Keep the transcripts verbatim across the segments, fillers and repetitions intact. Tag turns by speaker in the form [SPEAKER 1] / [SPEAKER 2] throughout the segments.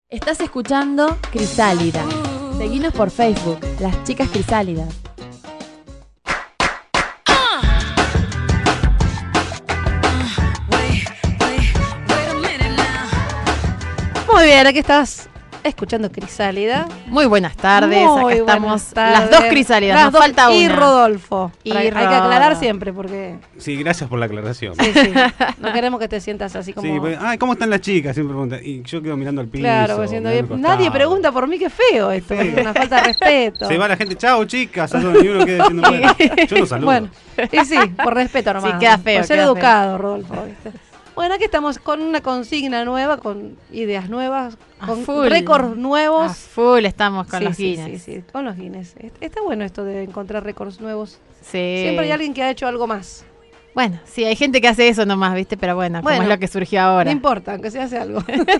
[SPEAKER 1] Estás escuchando Crisálida. Seguinos por Facebook, Las Chicas Crisálidas.
[SPEAKER 2] Muy bien, aquí estás escuchando Crisálida.
[SPEAKER 3] Muy buenas tardes,
[SPEAKER 2] Muy
[SPEAKER 3] acá estamos
[SPEAKER 2] tardes.
[SPEAKER 3] las dos Crisálidas,
[SPEAKER 2] Las
[SPEAKER 3] nos
[SPEAKER 2] dos,
[SPEAKER 3] falta
[SPEAKER 2] y
[SPEAKER 3] una.
[SPEAKER 2] Rodolfo.
[SPEAKER 3] Y
[SPEAKER 2] Hay, hay que
[SPEAKER 3] Rodo.
[SPEAKER 2] aclarar siempre porque
[SPEAKER 4] Sí, gracias por la aclaración.
[SPEAKER 2] sí, sí, no queremos que te sientas así como...
[SPEAKER 4] Sí, pues, ay, ¿cómo están las chicas? Siempre preguntan. Y yo quedo mirando al piso.
[SPEAKER 2] claro, diciendo,
[SPEAKER 4] mirando al
[SPEAKER 2] nadie
[SPEAKER 4] costado.
[SPEAKER 2] pregunta por mí, qué feo esto,
[SPEAKER 4] Qué feo.
[SPEAKER 2] es una falta de respeto.
[SPEAKER 4] Se va la gente, chao chicas, saludan, y uno queda diciendo, bueno, yo no saludo.
[SPEAKER 2] Bueno, y sí, por respeto nomás.
[SPEAKER 3] Sí, queda feo,
[SPEAKER 2] Por ser
[SPEAKER 3] queda
[SPEAKER 2] educado, Rodolfo, ¿viste? Bueno, aquí estamos con una consigna nueva, con ideas nuevas,
[SPEAKER 3] A
[SPEAKER 2] con
[SPEAKER 3] full.
[SPEAKER 2] récords
[SPEAKER 3] A
[SPEAKER 2] nuevos.
[SPEAKER 3] full estamos con
[SPEAKER 2] Sí,
[SPEAKER 3] los
[SPEAKER 2] sí,
[SPEAKER 3] Guinness.
[SPEAKER 2] sí, sí, con los Guinness. Est- Está bueno esto de encontrar récords nuevos.
[SPEAKER 3] Sí.
[SPEAKER 2] Siempre hay alguien que ha hecho algo más.
[SPEAKER 3] Bueno, sí, hay gente que hace eso nomás, ¿viste? Pero bueno,
[SPEAKER 2] Bueno,
[SPEAKER 3] como es lo que surgió ahora.
[SPEAKER 2] No importa, aunque se hace algo.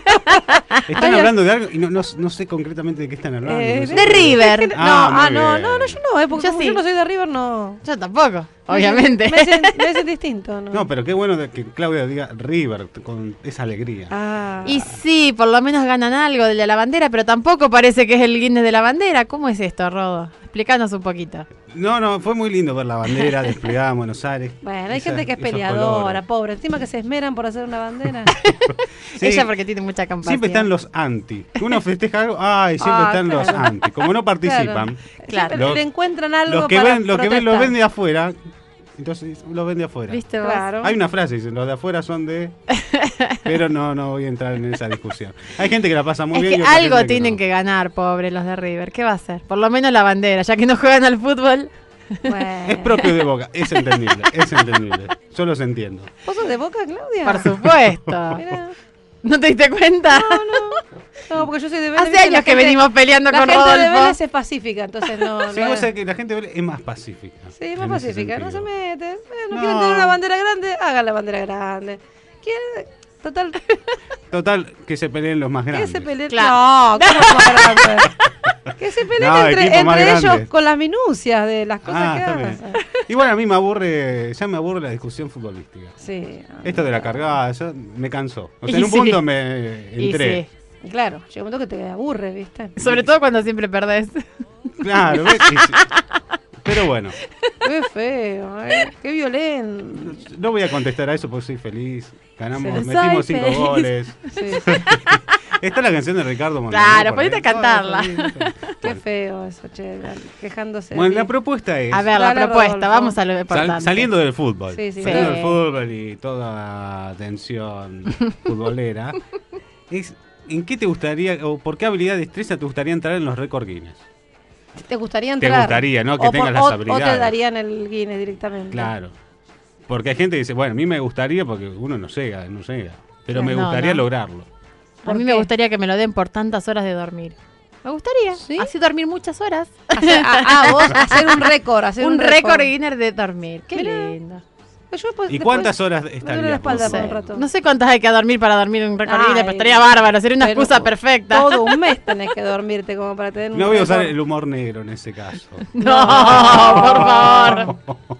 [SPEAKER 4] Están hablando de algo y no, no, no sé concretamente de qué están hablando.
[SPEAKER 2] Eh,
[SPEAKER 4] no sé.
[SPEAKER 3] de River.
[SPEAKER 2] No,
[SPEAKER 4] Ah,
[SPEAKER 2] ah,
[SPEAKER 4] muy
[SPEAKER 2] no,
[SPEAKER 4] bien.
[SPEAKER 2] no, no, yo no, eh, porque
[SPEAKER 3] Yo
[SPEAKER 2] como
[SPEAKER 3] sí.
[SPEAKER 2] yo no soy de River, no.
[SPEAKER 3] Yo tampoco, obviamente.
[SPEAKER 2] Me hacen, me hacen distinto, ¿no?
[SPEAKER 4] No, pero qué bueno de que Claudia diga River con esa alegría.
[SPEAKER 2] Ah,
[SPEAKER 3] Y sí, por lo menos ganan algo de la bandera, pero tampoco parece que es el Guinness de la bandera. ¿Cómo es esto, Rodo? Explícanos un poquito.
[SPEAKER 4] No, no, fue muy lindo ver la bandera desplegada en Buenos Aires.
[SPEAKER 2] bueno, hay
[SPEAKER 4] Esa-
[SPEAKER 2] gente que es
[SPEAKER 4] esos
[SPEAKER 2] peleadora,
[SPEAKER 4] colores.
[SPEAKER 2] pobre. Encima que se esmeran por hacer una bandera.
[SPEAKER 4] Sí,
[SPEAKER 3] Ella porque tiene mucha campaña.
[SPEAKER 4] siempre están los anti. Uno festeja algo, ay, siempre
[SPEAKER 2] Ah,
[SPEAKER 4] están los
[SPEAKER 2] claro.
[SPEAKER 4] anti. Como no participan,
[SPEAKER 3] Claro.
[SPEAKER 2] Siempre
[SPEAKER 4] Los-
[SPEAKER 2] le encuentran algo
[SPEAKER 4] los que
[SPEAKER 2] para
[SPEAKER 4] ven, los que ven, los
[SPEAKER 2] protestar.
[SPEAKER 4] ven de afuera, entonces los ven de afuera.
[SPEAKER 3] ¿Viste vos?
[SPEAKER 2] Claro.
[SPEAKER 4] Hay una frase, dicen, los de afuera son de... Pero no, no voy a entrar en esa discusión. Hay gente que la pasa muy
[SPEAKER 3] Es
[SPEAKER 4] bien.
[SPEAKER 3] que
[SPEAKER 4] y otra
[SPEAKER 3] algo
[SPEAKER 4] gente
[SPEAKER 3] tienen
[SPEAKER 4] no.
[SPEAKER 3] que ganar, pobre, los de River. ¿Qué va a hacer? Por lo menos la bandera, ya que no juegan al fútbol.
[SPEAKER 2] Bueno.
[SPEAKER 4] Es propio de Boca, es entendible, es entendible. Yo los entiendo.
[SPEAKER 2] ¿Vos sos de Boca, Claudia?
[SPEAKER 3] Por supuesto.
[SPEAKER 2] Mirá.
[SPEAKER 3] ¿No te diste cuenta?
[SPEAKER 2] No, no. No, porque yo soy de Vélez.
[SPEAKER 3] Hace
[SPEAKER 2] viste, la
[SPEAKER 3] años que
[SPEAKER 2] gente-
[SPEAKER 3] venimos peleando
[SPEAKER 2] La
[SPEAKER 3] con
[SPEAKER 2] gente de
[SPEAKER 3] Rodolfo.
[SPEAKER 2] Vélez es pacífica, entonces no...
[SPEAKER 4] Sí,
[SPEAKER 2] no
[SPEAKER 4] vos sabés que la gente de Vélez es más pacífica.
[SPEAKER 2] Sí, más
[SPEAKER 4] en ese
[SPEAKER 2] pacífica, no se
[SPEAKER 4] sentido.
[SPEAKER 2] meten. Eh, no,
[SPEAKER 4] No.
[SPEAKER 2] quieren tener una bandera grande, hagan la bandera grande. ¿Quieren? Total,
[SPEAKER 4] Total, que se peleen los más
[SPEAKER 2] que
[SPEAKER 4] grandes.
[SPEAKER 2] se peleen.
[SPEAKER 3] Claro.
[SPEAKER 2] No, ¿cómo es más grande? Que se peleen
[SPEAKER 4] No,
[SPEAKER 2] entre,
[SPEAKER 4] equipos más
[SPEAKER 2] entre ellos
[SPEAKER 4] grandes.
[SPEAKER 2] con las minucias de las cosas
[SPEAKER 4] Ah,
[SPEAKER 2] que
[SPEAKER 4] está
[SPEAKER 2] hacen.
[SPEAKER 4] bien. Igual a mí me aburre, ya me aburre la discusión futbolística.
[SPEAKER 2] Sí. no,
[SPEAKER 4] Esto de la
[SPEAKER 2] no.
[SPEAKER 4] cargada, yo me cansó. O sea,
[SPEAKER 3] Y
[SPEAKER 4] en un
[SPEAKER 3] sí.
[SPEAKER 4] punto me
[SPEAKER 3] Y
[SPEAKER 4] entré.
[SPEAKER 3] sí.
[SPEAKER 2] Claro, llega un momento que te aburre, ¿viste?
[SPEAKER 3] Sobre todo cuando siempre perdés.
[SPEAKER 4] Claro, ¿ves? Y sí. Pero bueno,
[SPEAKER 2] Qué feo, ¿eh? Qué violento.
[SPEAKER 4] no voy a contestar a eso porque soy feliz. Ganamos,
[SPEAKER 2] Sí.
[SPEAKER 4] metimos
[SPEAKER 2] Soy
[SPEAKER 4] cinco
[SPEAKER 2] feliz.
[SPEAKER 4] goles.
[SPEAKER 2] Sí,
[SPEAKER 4] Está la canción de Ricardo Montaner.
[SPEAKER 3] Claro,
[SPEAKER 4] por ahí.
[SPEAKER 3] ponete a cantarla.
[SPEAKER 4] Soy feliz.
[SPEAKER 2] qué
[SPEAKER 4] Bueno.
[SPEAKER 2] feo eso, che, quejándose.
[SPEAKER 4] Bueno,
[SPEAKER 2] de
[SPEAKER 4] la
[SPEAKER 2] ti.
[SPEAKER 4] propuesta es
[SPEAKER 3] A ver, la
[SPEAKER 2] Dale,
[SPEAKER 3] propuesta,
[SPEAKER 2] Rodolfo.
[SPEAKER 3] vamos a lo
[SPEAKER 4] sal-
[SPEAKER 3] importante.
[SPEAKER 4] saliendo del fútbol.
[SPEAKER 2] Sí, sí,
[SPEAKER 4] saliendo
[SPEAKER 3] sí.
[SPEAKER 4] del fútbol y toda tensión futbolera. Es, ¿en qué te gustaría o por qué habilidad de destreza te gustaría entrar en los récord Guinness?
[SPEAKER 2] ¿Te gustaría
[SPEAKER 4] Te
[SPEAKER 2] entrar?
[SPEAKER 4] gustaría, ¿no? Que
[SPEAKER 2] O
[SPEAKER 4] tengas
[SPEAKER 2] por-
[SPEAKER 4] las
[SPEAKER 2] o- O te
[SPEAKER 4] habilidades.
[SPEAKER 2] darían el Guinness directamente.
[SPEAKER 4] Claro. Porque hay gente que dice, bueno, a mí me gustaría porque uno no llega, no llega. Pero me
[SPEAKER 3] No,
[SPEAKER 4] gustaría
[SPEAKER 3] no.
[SPEAKER 4] lograrlo.
[SPEAKER 3] A
[SPEAKER 2] ¿Por
[SPEAKER 3] mí
[SPEAKER 2] qué?
[SPEAKER 3] me gustaría que me lo den por tantas horas de dormir. Me gustaría.
[SPEAKER 2] ¿Sí?
[SPEAKER 3] Así dormir muchas horas.
[SPEAKER 2] Hacer- ah, ah, vos hacer un récord, hacer
[SPEAKER 3] un
[SPEAKER 2] un,
[SPEAKER 3] récord Guinness de dormir. Qué
[SPEAKER 2] Mirá.
[SPEAKER 3] lindo.
[SPEAKER 2] Yo después-
[SPEAKER 4] ¿Y
[SPEAKER 2] después
[SPEAKER 4] cuántas horas
[SPEAKER 2] me duele la
[SPEAKER 4] estarías?
[SPEAKER 2] espalda
[SPEAKER 4] vos?
[SPEAKER 2] por
[SPEAKER 3] No
[SPEAKER 2] un
[SPEAKER 3] sé.
[SPEAKER 2] rato.
[SPEAKER 3] No sé cuántas hay que dormir para dormir un récord
[SPEAKER 2] Ay,
[SPEAKER 3] Guinness, pero estaría bárbaro. Sería una
[SPEAKER 2] pero
[SPEAKER 3] excusa perfecta.
[SPEAKER 2] Todo un mes tenés que dormirte como para tener un
[SPEAKER 4] No voy a usar
[SPEAKER 2] récord.
[SPEAKER 4] el humor negro en ese caso.
[SPEAKER 3] No, por favor.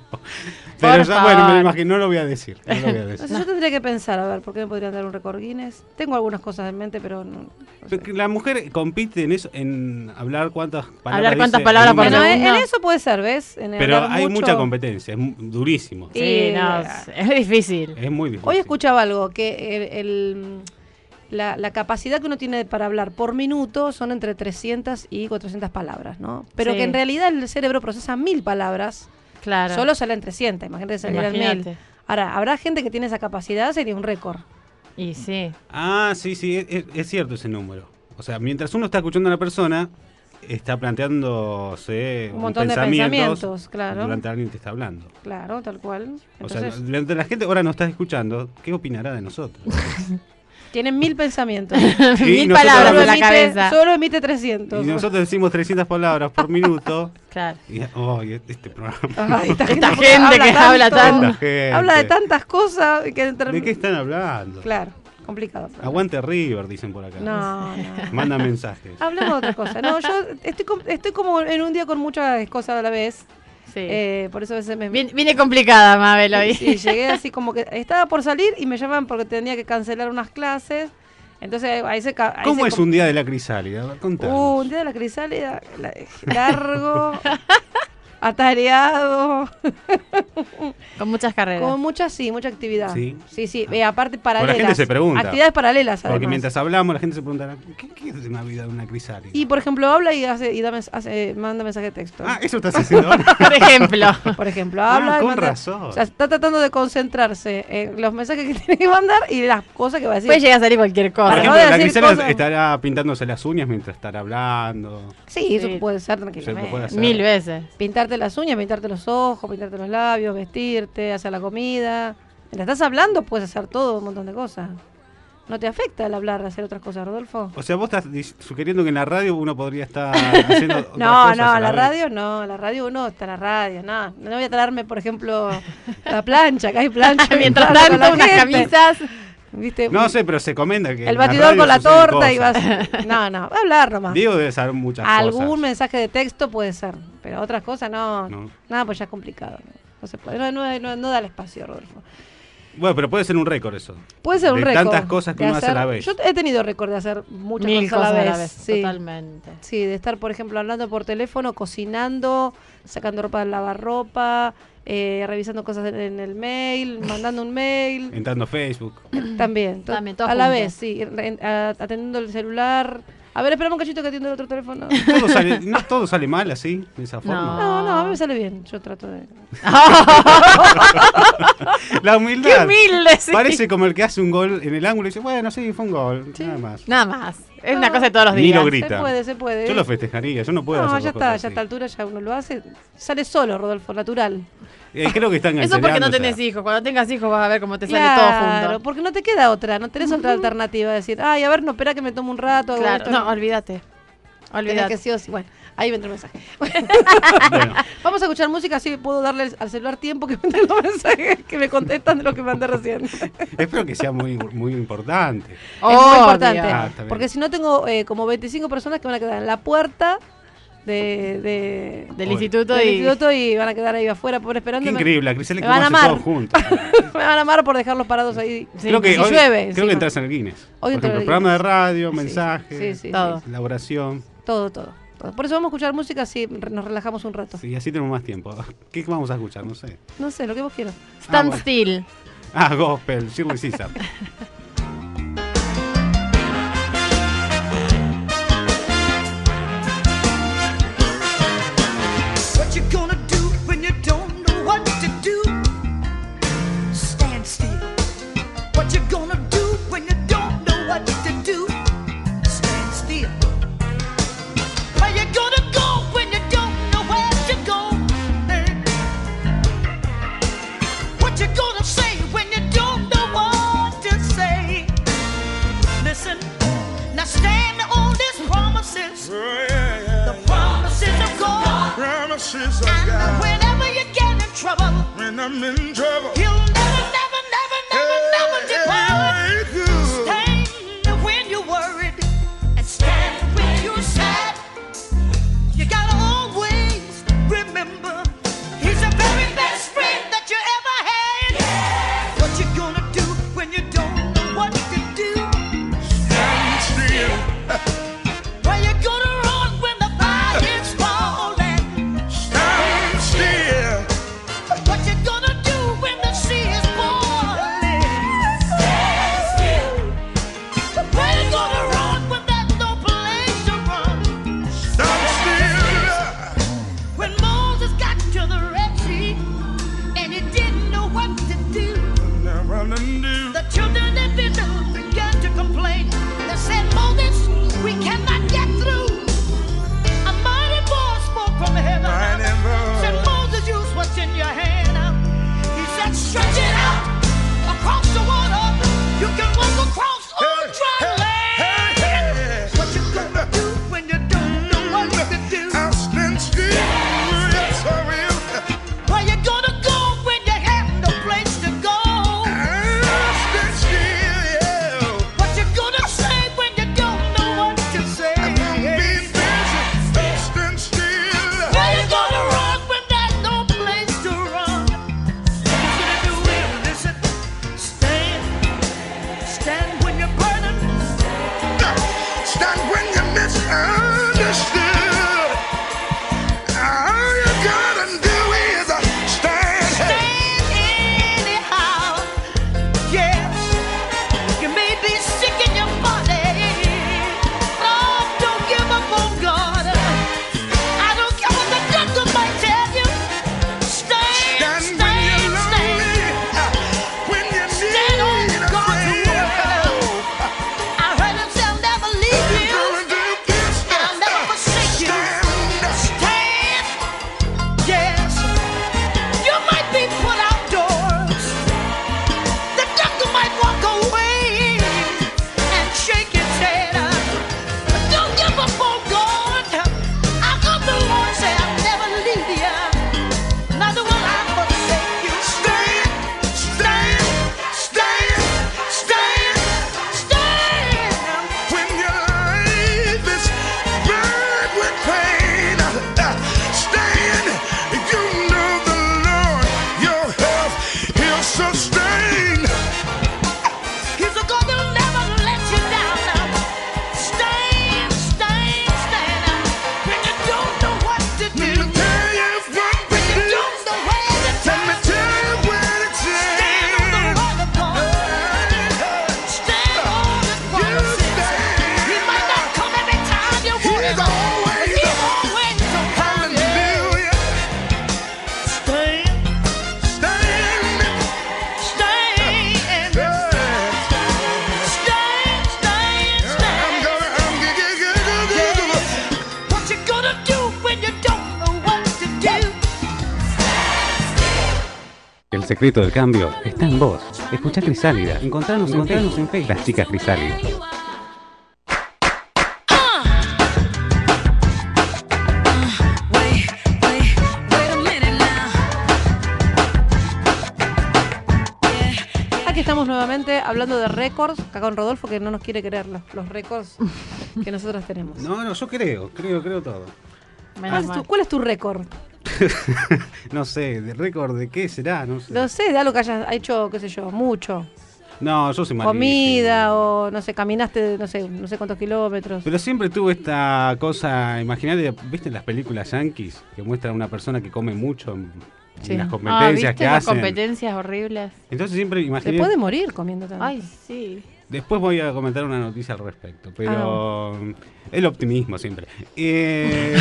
[SPEAKER 4] Pero
[SPEAKER 3] Por
[SPEAKER 4] ya, bueno, me
[SPEAKER 3] favor.
[SPEAKER 4] lo imagino, no lo voy a decir. No lo voy a
[SPEAKER 2] No
[SPEAKER 4] decir.
[SPEAKER 2] sé, yo tendría que pensar, a ver, ¿por qué me podrían dar un récord Guinness? Tengo algunas cosas en mente, pero no. no sé.
[SPEAKER 4] Pero que La mujer compite en eso, en hablar cuántas palabras.
[SPEAKER 3] Hablar cuántas
[SPEAKER 4] dice
[SPEAKER 3] palabras
[SPEAKER 4] en
[SPEAKER 3] por
[SPEAKER 4] un
[SPEAKER 2] Bueno,
[SPEAKER 4] minuto.
[SPEAKER 2] en,
[SPEAKER 3] segundo.
[SPEAKER 2] en eso puede ser, ¿ves? En
[SPEAKER 4] Pero
[SPEAKER 2] hablar
[SPEAKER 4] hay
[SPEAKER 2] mucho.
[SPEAKER 4] mucha competencia, es mu- durísimo.
[SPEAKER 2] Y-
[SPEAKER 3] Sí, no, es difícil.
[SPEAKER 4] Es muy difícil.
[SPEAKER 2] Hoy escuchaba algo, que el, el- la, la capacidad que uno tiene para hablar por minuto son entre trescientas y cuatrocientas palabras, ¿no? Pero
[SPEAKER 3] Sí.
[SPEAKER 2] que en realidad el cerebro procesa mil palabras,
[SPEAKER 3] Claro.
[SPEAKER 2] solo salen trescientas, imagínate salir al mil.
[SPEAKER 3] Imagínate.
[SPEAKER 2] Ahora, habrá gente que tiene esa capacidad, sería un récord.
[SPEAKER 3] Y sí.
[SPEAKER 4] Ah, sí, sí, es, es- es cierto ese número. O sea, mientras uno está escuchando a la persona, está planteándose
[SPEAKER 2] Un montón de pensamientos, claro.
[SPEAKER 4] durante alguien te está hablando.
[SPEAKER 2] Claro, tal cual.
[SPEAKER 4] O sea,
[SPEAKER 2] Entonces,
[SPEAKER 4] durante la gente ahora nos está escuchando, ¿qué opinará de nosotros?
[SPEAKER 2] tienen mil pensamientos.
[SPEAKER 4] Y
[SPEAKER 3] Mil
[SPEAKER 4] nosotros-
[SPEAKER 3] palabras
[SPEAKER 2] Solo
[SPEAKER 3] en la
[SPEAKER 2] emite-
[SPEAKER 3] cabeza.
[SPEAKER 2] Solo emite trescientos.
[SPEAKER 4] Y nosotros decimos trescientas palabras por minuto.
[SPEAKER 3] Claro.
[SPEAKER 4] Y, oh, y este programa.
[SPEAKER 2] Ay, esta
[SPEAKER 3] Esta gente que habla
[SPEAKER 2] tanto,
[SPEAKER 3] tan-
[SPEAKER 4] Esta gente.
[SPEAKER 2] habla de tantas cosas que entre-
[SPEAKER 4] ¿De qué están hablando?
[SPEAKER 2] Claro, complicado.
[SPEAKER 4] Aguante River, dicen por acá.
[SPEAKER 2] No, no.
[SPEAKER 4] Manda mensajes.
[SPEAKER 2] Hablemos de otra cosa. No, yo estoy, com- estoy como en un día con muchas cosas a la vez.
[SPEAKER 3] Sí.
[SPEAKER 2] Eh, por eso a veces me...
[SPEAKER 3] Vine, vine complicada, Mabel, hoy.
[SPEAKER 2] Sí, llegué así como que estaba por salir y me llaman porque tenía que cancelar unas clases. Entonces ahí se... ca- ahí
[SPEAKER 4] ¿Cómo
[SPEAKER 2] se
[SPEAKER 4] es
[SPEAKER 2] com-
[SPEAKER 4] un día de la crisálida? A ver, contanos.
[SPEAKER 2] Uh, un día de la crisálida, la- largo, atareado,
[SPEAKER 3] Con muchas carreras.
[SPEAKER 2] con mucha, sí, mucha actividad.
[SPEAKER 4] Sí.
[SPEAKER 2] Sí, sí, eh, aparte paralelas.
[SPEAKER 4] gente se pregunta.
[SPEAKER 2] Actividades paralelas, además.
[SPEAKER 4] Porque mientras hablamos, la gente se preguntará, ¿qué, qué es una vida de una crisálida?
[SPEAKER 2] Y por ejemplo, habla y hace y da mens- hace- manda mensaje de texto.
[SPEAKER 4] Ah, eso estás haciendo ahora.
[SPEAKER 3] Por ejemplo.
[SPEAKER 2] Por ejemplo,
[SPEAKER 4] Ah,
[SPEAKER 2] habla y
[SPEAKER 4] con
[SPEAKER 2] manda-
[SPEAKER 4] razón.
[SPEAKER 2] O sea, está tratando de concentrarse en los mensajes que tiene que mandar y las cosas que va a decir.
[SPEAKER 3] Puede llegar a salir cualquier
[SPEAKER 4] Por
[SPEAKER 3] cosa.
[SPEAKER 2] Para
[SPEAKER 4] ejemplo,
[SPEAKER 2] no
[SPEAKER 4] la
[SPEAKER 2] decir
[SPEAKER 4] crisálida
[SPEAKER 2] cosas-
[SPEAKER 4] estará pintándose las uñas mientras estará hablando.
[SPEAKER 2] Sí, eso
[SPEAKER 3] Sí.
[SPEAKER 2] puede ser
[SPEAKER 4] Se lo
[SPEAKER 2] tranquilamente.
[SPEAKER 4] puede hacer.
[SPEAKER 3] Mil veces.
[SPEAKER 2] Pintarte las uñas, pintarte los ojos, pintarte los labios, vestirte, hacer la comida. Mientras estás hablando puedes hacer todo, un montón de cosas. ¿No te afecta el hablar, hacer otras cosas, Rodolfo?
[SPEAKER 4] O sea, vos estás dis- sugiriendo que en la radio uno podría estar haciendo otras
[SPEAKER 2] No,
[SPEAKER 4] cosas
[SPEAKER 2] no,
[SPEAKER 4] a
[SPEAKER 2] la
[SPEAKER 4] la vez.
[SPEAKER 2] radio no, la radio uno está en la radio, no. No voy a traerme, por ejemplo, la plancha, que hay plancha.
[SPEAKER 3] Mientras
[SPEAKER 2] hablo con
[SPEAKER 3] tanto,
[SPEAKER 2] la
[SPEAKER 3] unas
[SPEAKER 2] gente.
[SPEAKER 3] camisas.
[SPEAKER 2] ¿Viste?
[SPEAKER 4] No sé, pero se comenta que
[SPEAKER 2] El
[SPEAKER 4] en la
[SPEAKER 2] batidor
[SPEAKER 4] radio
[SPEAKER 2] con la
[SPEAKER 4] suceden
[SPEAKER 2] torta y vas...
[SPEAKER 4] cosas.
[SPEAKER 2] No, no, va a hablar nomás.
[SPEAKER 4] Diego debe saber muchas
[SPEAKER 2] Algún
[SPEAKER 4] cosas.
[SPEAKER 2] mensaje de texto puede ser, pero otras cosas no.
[SPEAKER 4] No.
[SPEAKER 2] Nada, pues ya es complicado. No, No se puede, no, no, no- no da el espacio, Rodolfo.
[SPEAKER 4] Bueno, pero puede ser un récord eso.
[SPEAKER 2] Puede ser un
[SPEAKER 4] De
[SPEAKER 2] récord.
[SPEAKER 4] tantas cosas que
[SPEAKER 2] de
[SPEAKER 4] uno hace a la
[SPEAKER 2] hacer-
[SPEAKER 4] vez.
[SPEAKER 2] Yo he tenido récord de hacer muchas
[SPEAKER 3] Mil
[SPEAKER 2] cosas, a la vez. Sí.
[SPEAKER 3] Totalmente.
[SPEAKER 2] Sí, de estar, por ejemplo, hablando por teléfono, cocinando, sacando ropa del lavarropa, eh, revisando cosas en, en el mail, mandando un mail.
[SPEAKER 4] Entrando a Facebook.
[SPEAKER 2] También, to-
[SPEAKER 3] También, todo
[SPEAKER 2] a la
[SPEAKER 3] junto.
[SPEAKER 2] vez, sí. en- a- atendiendo el celular. A ver, esperamos un cachito que atienda el otro teléfono.
[SPEAKER 4] Todo sale, no todo sale mal así, de esa forma.
[SPEAKER 2] No, no, a mí me sale bien. Yo trato de...
[SPEAKER 4] La
[SPEAKER 3] ¡Qué
[SPEAKER 4] humildad.
[SPEAKER 3] humilde! Sí.
[SPEAKER 4] Parece como el que hace un gol en el ángulo y dice, bueno, sí, fue un gol,
[SPEAKER 2] Sí.
[SPEAKER 4] nada más.
[SPEAKER 3] Nada más. Es una cosa de todos los
[SPEAKER 4] Ni
[SPEAKER 3] días.
[SPEAKER 4] lo grita.
[SPEAKER 2] Se puede, se puede.
[SPEAKER 4] Yo lo festejaría, yo no puedo
[SPEAKER 2] No,
[SPEAKER 4] hacer
[SPEAKER 2] ya
[SPEAKER 4] dos
[SPEAKER 2] está,
[SPEAKER 4] cosas
[SPEAKER 2] ya a
[SPEAKER 4] así.
[SPEAKER 2] esta altura ya uno lo hace. Sale solo, Rodolfo, natural.
[SPEAKER 4] Eh, creo que están
[SPEAKER 3] Eso porque no
[SPEAKER 4] enseñándose.
[SPEAKER 3] tenés hijos. Cuando tengas hijos vas a ver cómo te sale todo
[SPEAKER 2] Claro,
[SPEAKER 3] junto.
[SPEAKER 2] porque no te queda otra, no tenés otra alternativa. Decir, ay, a ver, no, espera que me tome un rato. hago
[SPEAKER 3] Claro,
[SPEAKER 2] esto".
[SPEAKER 3] no, olvídate.
[SPEAKER 2] Tenés
[SPEAKER 3] Olvídate.
[SPEAKER 2] que sí o sí. Bueno, ahí vendrá un mensaje.
[SPEAKER 4] Bueno,
[SPEAKER 2] Vamos a escuchar música, así puedo darle al celular tiempo que me den los mensajes que me contestan de lo que mandé recién.
[SPEAKER 4] espero que sea muy, muy importante.
[SPEAKER 2] Es muy
[SPEAKER 3] Obvio.
[SPEAKER 2] importante.
[SPEAKER 4] Ah, está bien.
[SPEAKER 2] Porque si no tengo eh, como veinticinco personas que van a quedar en la puerta de, de-
[SPEAKER 3] Del
[SPEAKER 4] Oye.
[SPEAKER 3] instituto
[SPEAKER 2] del
[SPEAKER 3] y...
[SPEAKER 2] instituto y van a quedar ahí afuera por esperando.
[SPEAKER 4] Qué
[SPEAKER 2] Me-
[SPEAKER 4] increíble, la Crisel
[SPEAKER 2] me
[SPEAKER 4] que
[SPEAKER 2] van a
[SPEAKER 4] hace
[SPEAKER 2] amar.
[SPEAKER 4] todo juntos.
[SPEAKER 2] Me van a amar por dejarlos parados ahí.
[SPEAKER 3] Sí,
[SPEAKER 4] creo que
[SPEAKER 2] y
[SPEAKER 4] hoy,
[SPEAKER 2] llueve
[SPEAKER 4] creo
[SPEAKER 2] encima.
[SPEAKER 4] que entras en el Guinness.
[SPEAKER 2] Hoy
[SPEAKER 4] Por
[SPEAKER 2] entro en
[SPEAKER 4] ejemplo,
[SPEAKER 2] el
[SPEAKER 4] programa de
[SPEAKER 2] Guinness.
[SPEAKER 4] radio,
[SPEAKER 2] Sí,
[SPEAKER 4] mensajes,
[SPEAKER 2] sí, sí,
[SPEAKER 3] todo.
[SPEAKER 4] la oración.
[SPEAKER 2] Todo, todo, todo. Por eso vamos a escuchar música así re- nos relajamos un rato.
[SPEAKER 4] Sí, así tenemos más tiempo. ¿Qué vamos a escuchar? No sé.
[SPEAKER 2] No sé, lo que vos quieras.
[SPEAKER 3] Stand
[SPEAKER 4] Ah, bueno.
[SPEAKER 3] still.
[SPEAKER 4] Ah, gospel, Shirley Caesar.
[SPEAKER 5] What you gonna do when you don't know what to do? Stand still. What you gonna do when you don't know what to do? Stand still. Where you gonna go when you don't know where to go? What you gonna say when you don't know what to say? Listen, now stand on these promises. The promises of God.
[SPEAKER 6] Promises of
[SPEAKER 5] And
[SPEAKER 6] God.
[SPEAKER 5] whenever you get in trouble,
[SPEAKER 6] When I'm in trouble,
[SPEAKER 5] He'll never, never, never, never, never depart.
[SPEAKER 6] hey, good.
[SPEAKER 5] Stand when you're worried and stand when you're sad. You gotta always remember He's the very best friend that you ever had. What you gonna do when you don't know what to do?
[SPEAKER 6] Stand still.
[SPEAKER 5] Where you gonna run when the fire is falling?
[SPEAKER 6] Stand still.
[SPEAKER 5] What you gonna do when the sea
[SPEAKER 4] secreto del cambio está en vos. Escuchá Crisálida. Encontranos, encontranos en Facebook. Las chicas Crisálidas.
[SPEAKER 2] Aquí estamos nuevamente hablando de récords, acá con Rodolfo que no nos quiere creer los, los récords que nosotros tenemos.
[SPEAKER 4] No, no, yo creo, creo, creo todo.
[SPEAKER 3] Menos
[SPEAKER 2] ¿Cuál es,
[SPEAKER 3] mal.
[SPEAKER 2] tu, cuál es tu récord?
[SPEAKER 4] No sé, ¿de récord de qué será? No sé.
[SPEAKER 2] No sé, de algo que hayas hecho, qué sé yo, mucho.
[SPEAKER 4] No, yo soy malísimo.
[SPEAKER 2] Comida o, no sé, caminaste, no sé, no sé cuántos kilómetros.
[SPEAKER 4] Pero siempre tuve esta cosa imaginaria, ¿viste en las películas yankees? Que muestran a una persona que come mucho en,
[SPEAKER 2] Sí.
[SPEAKER 4] en las
[SPEAKER 3] Ah,
[SPEAKER 4] competencias
[SPEAKER 3] ¿viste
[SPEAKER 4] que
[SPEAKER 3] las
[SPEAKER 4] hacen.
[SPEAKER 3] competencias horribles?
[SPEAKER 4] Entonces siempre
[SPEAKER 2] Se
[SPEAKER 4] imaginé...
[SPEAKER 2] puede morir comiendo tanto.
[SPEAKER 3] Ay, sí.
[SPEAKER 4] Después voy a comentar una noticia al respecto, pero el optimismo siempre. Eh,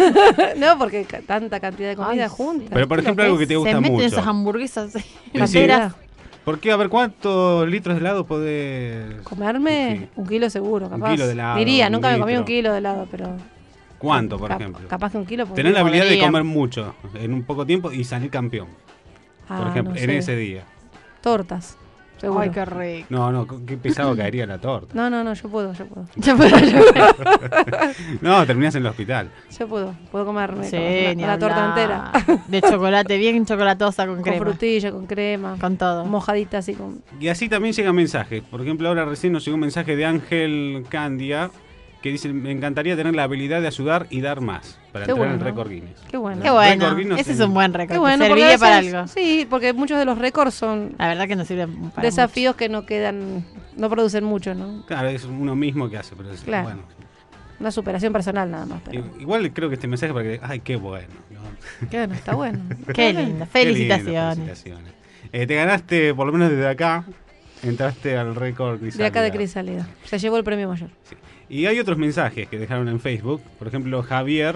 [SPEAKER 2] No, porque ca- tanta cantidad de comida
[SPEAKER 3] Ay,
[SPEAKER 2] junta.
[SPEAKER 4] pero por ejemplo,
[SPEAKER 3] Lo
[SPEAKER 4] algo que te
[SPEAKER 3] es,
[SPEAKER 4] gusta
[SPEAKER 3] se meten
[SPEAKER 4] mucho.
[SPEAKER 3] esas hamburguesas
[SPEAKER 4] Sí.
[SPEAKER 3] enteras.
[SPEAKER 4] ¿Por qué? A ver, ¿cuántos litros de helado podés...?
[SPEAKER 2] Comerme
[SPEAKER 4] Sí.
[SPEAKER 2] un kilo seguro, capaz.
[SPEAKER 4] kilo de helado,
[SPEAKER 2] Diría,
[SPEAKER 4] un
[SPEAKER 2] nunca me comí
[SPEAKER 4] litro.
[SPEAKER 2] un kilo de helado, pero...
[SPEAKER 4] ¿Cuánto, por
[SPEAKER 2] cap-
[SPEAKER 4] ejemplo?
[SPEAKER 2] Capaz que un kilo.
[SPEAKER 4] Tener la habilidad de
[SPEAKER 3] Podría.
[SPEAKER 4] comer mucho en un poco tiempo y salir campeón,
[SPEAKER 2] Ah,
[SPEAKER 4] por ejemplo,
[SPEAKER 2] no
[SPEAKER 4] en
[SPEAKER 2] sé.
[SPEAKER 4] ese día.
[SPEAKER 2] Tortas, seguro.
[SPEAKER 3] Ay, qué rico.
[SPEAKER 4] No, no, qué pesado caería la torta.
[SPEAKER 2] No, no, no, yo puedo, yo puedo.
[SPEAKER 3] Yo puedo, yo puedo.
[SPEAKER 4] No, terminás en el hospital.
[SPEAKER 2] Yo puedo, puedo comerme
[SPEAKER 3] Sí,
[SPEAKER 2] la,
[SPEAKER 3] ni
[SPEAKER 2] la torta
[SPEAKER 3] hablar.
[SPEAKER 2] entera.
[SPEAKER 3] De chocolate, bien chocolatosa con
[SPEAKER 2] Con
[SPEAKER 3] crema.
[SPEAKER 2] frutilla, con crema,
[SPEAKER 3] Con todo.
[SPEAKER 2] mojadita así con...
[SPEAKER 4] Y así también llegan mensajes. Por ejemplo, ahora recién nos llegó un mensaje de Ángel Candia que dice, me encantaría tener la habilidad de ayudar y dar más para
[SPEAKER 2] Qué
[SPEAKER 4] entrar en
[SPEAKER 2] bueno.
[SPEAKER 4] el récord Guinness.
[SPEAKER 2] Qué bueno.
[SPEAKER 3] Qué bueno.
[SPEAKER 4] Récord Guinness
[SPEAKER 3] Ese es
[SPEAKER 4] en-
[SPEAKER 3] un buen récord.
[SPEAKER 2] Qué bueno, porque
[SPEAKER 3] Serviría
[SPEAKER 2] a
[SPEAKER 3] para
[SPEAKER 2] veces-
[SPEAKER 3] algo.
[SPEAKER 2] Sí, porque muchos de los récords son
[SPEAKER 3] La verdad que nos sirven para
[SPEAKER 2] desafíos que no quedan, no producen mucho, ¿no?
[SPEAKER 4] Claro, es uno mismo que hace, pero es,
[SPEAKER 2] Claro.
[SPEAKER 4] bueno.
[SPEAKER 2] Una superación personal nada más. Pero...
[SPEAKER 4] I- Igual creo que este mensaje para que, ay, qué bueno. ¿no?
[SPEAKER 2] Qué bueno, está bueno.
[SPEAKER 3] mucho. Qué lindo.
[SPEAKER 4] Qué lindo,
[SPEAKER 3] Felicitaciones.
[SPEAKER 4] felicitaciones. Eh, te ganaste, por lo menos desde acá, entraste al récord
[SPEAKER 2] De acá de
[SPEAKER 4] Crisálida.
[SPEAKER 2] Crisálida. Se llevó el premio mayor.
[SPEAKER 4] Sí. Y hay otros mensajes que dejaron en Facebook. Por ejemplo, Javier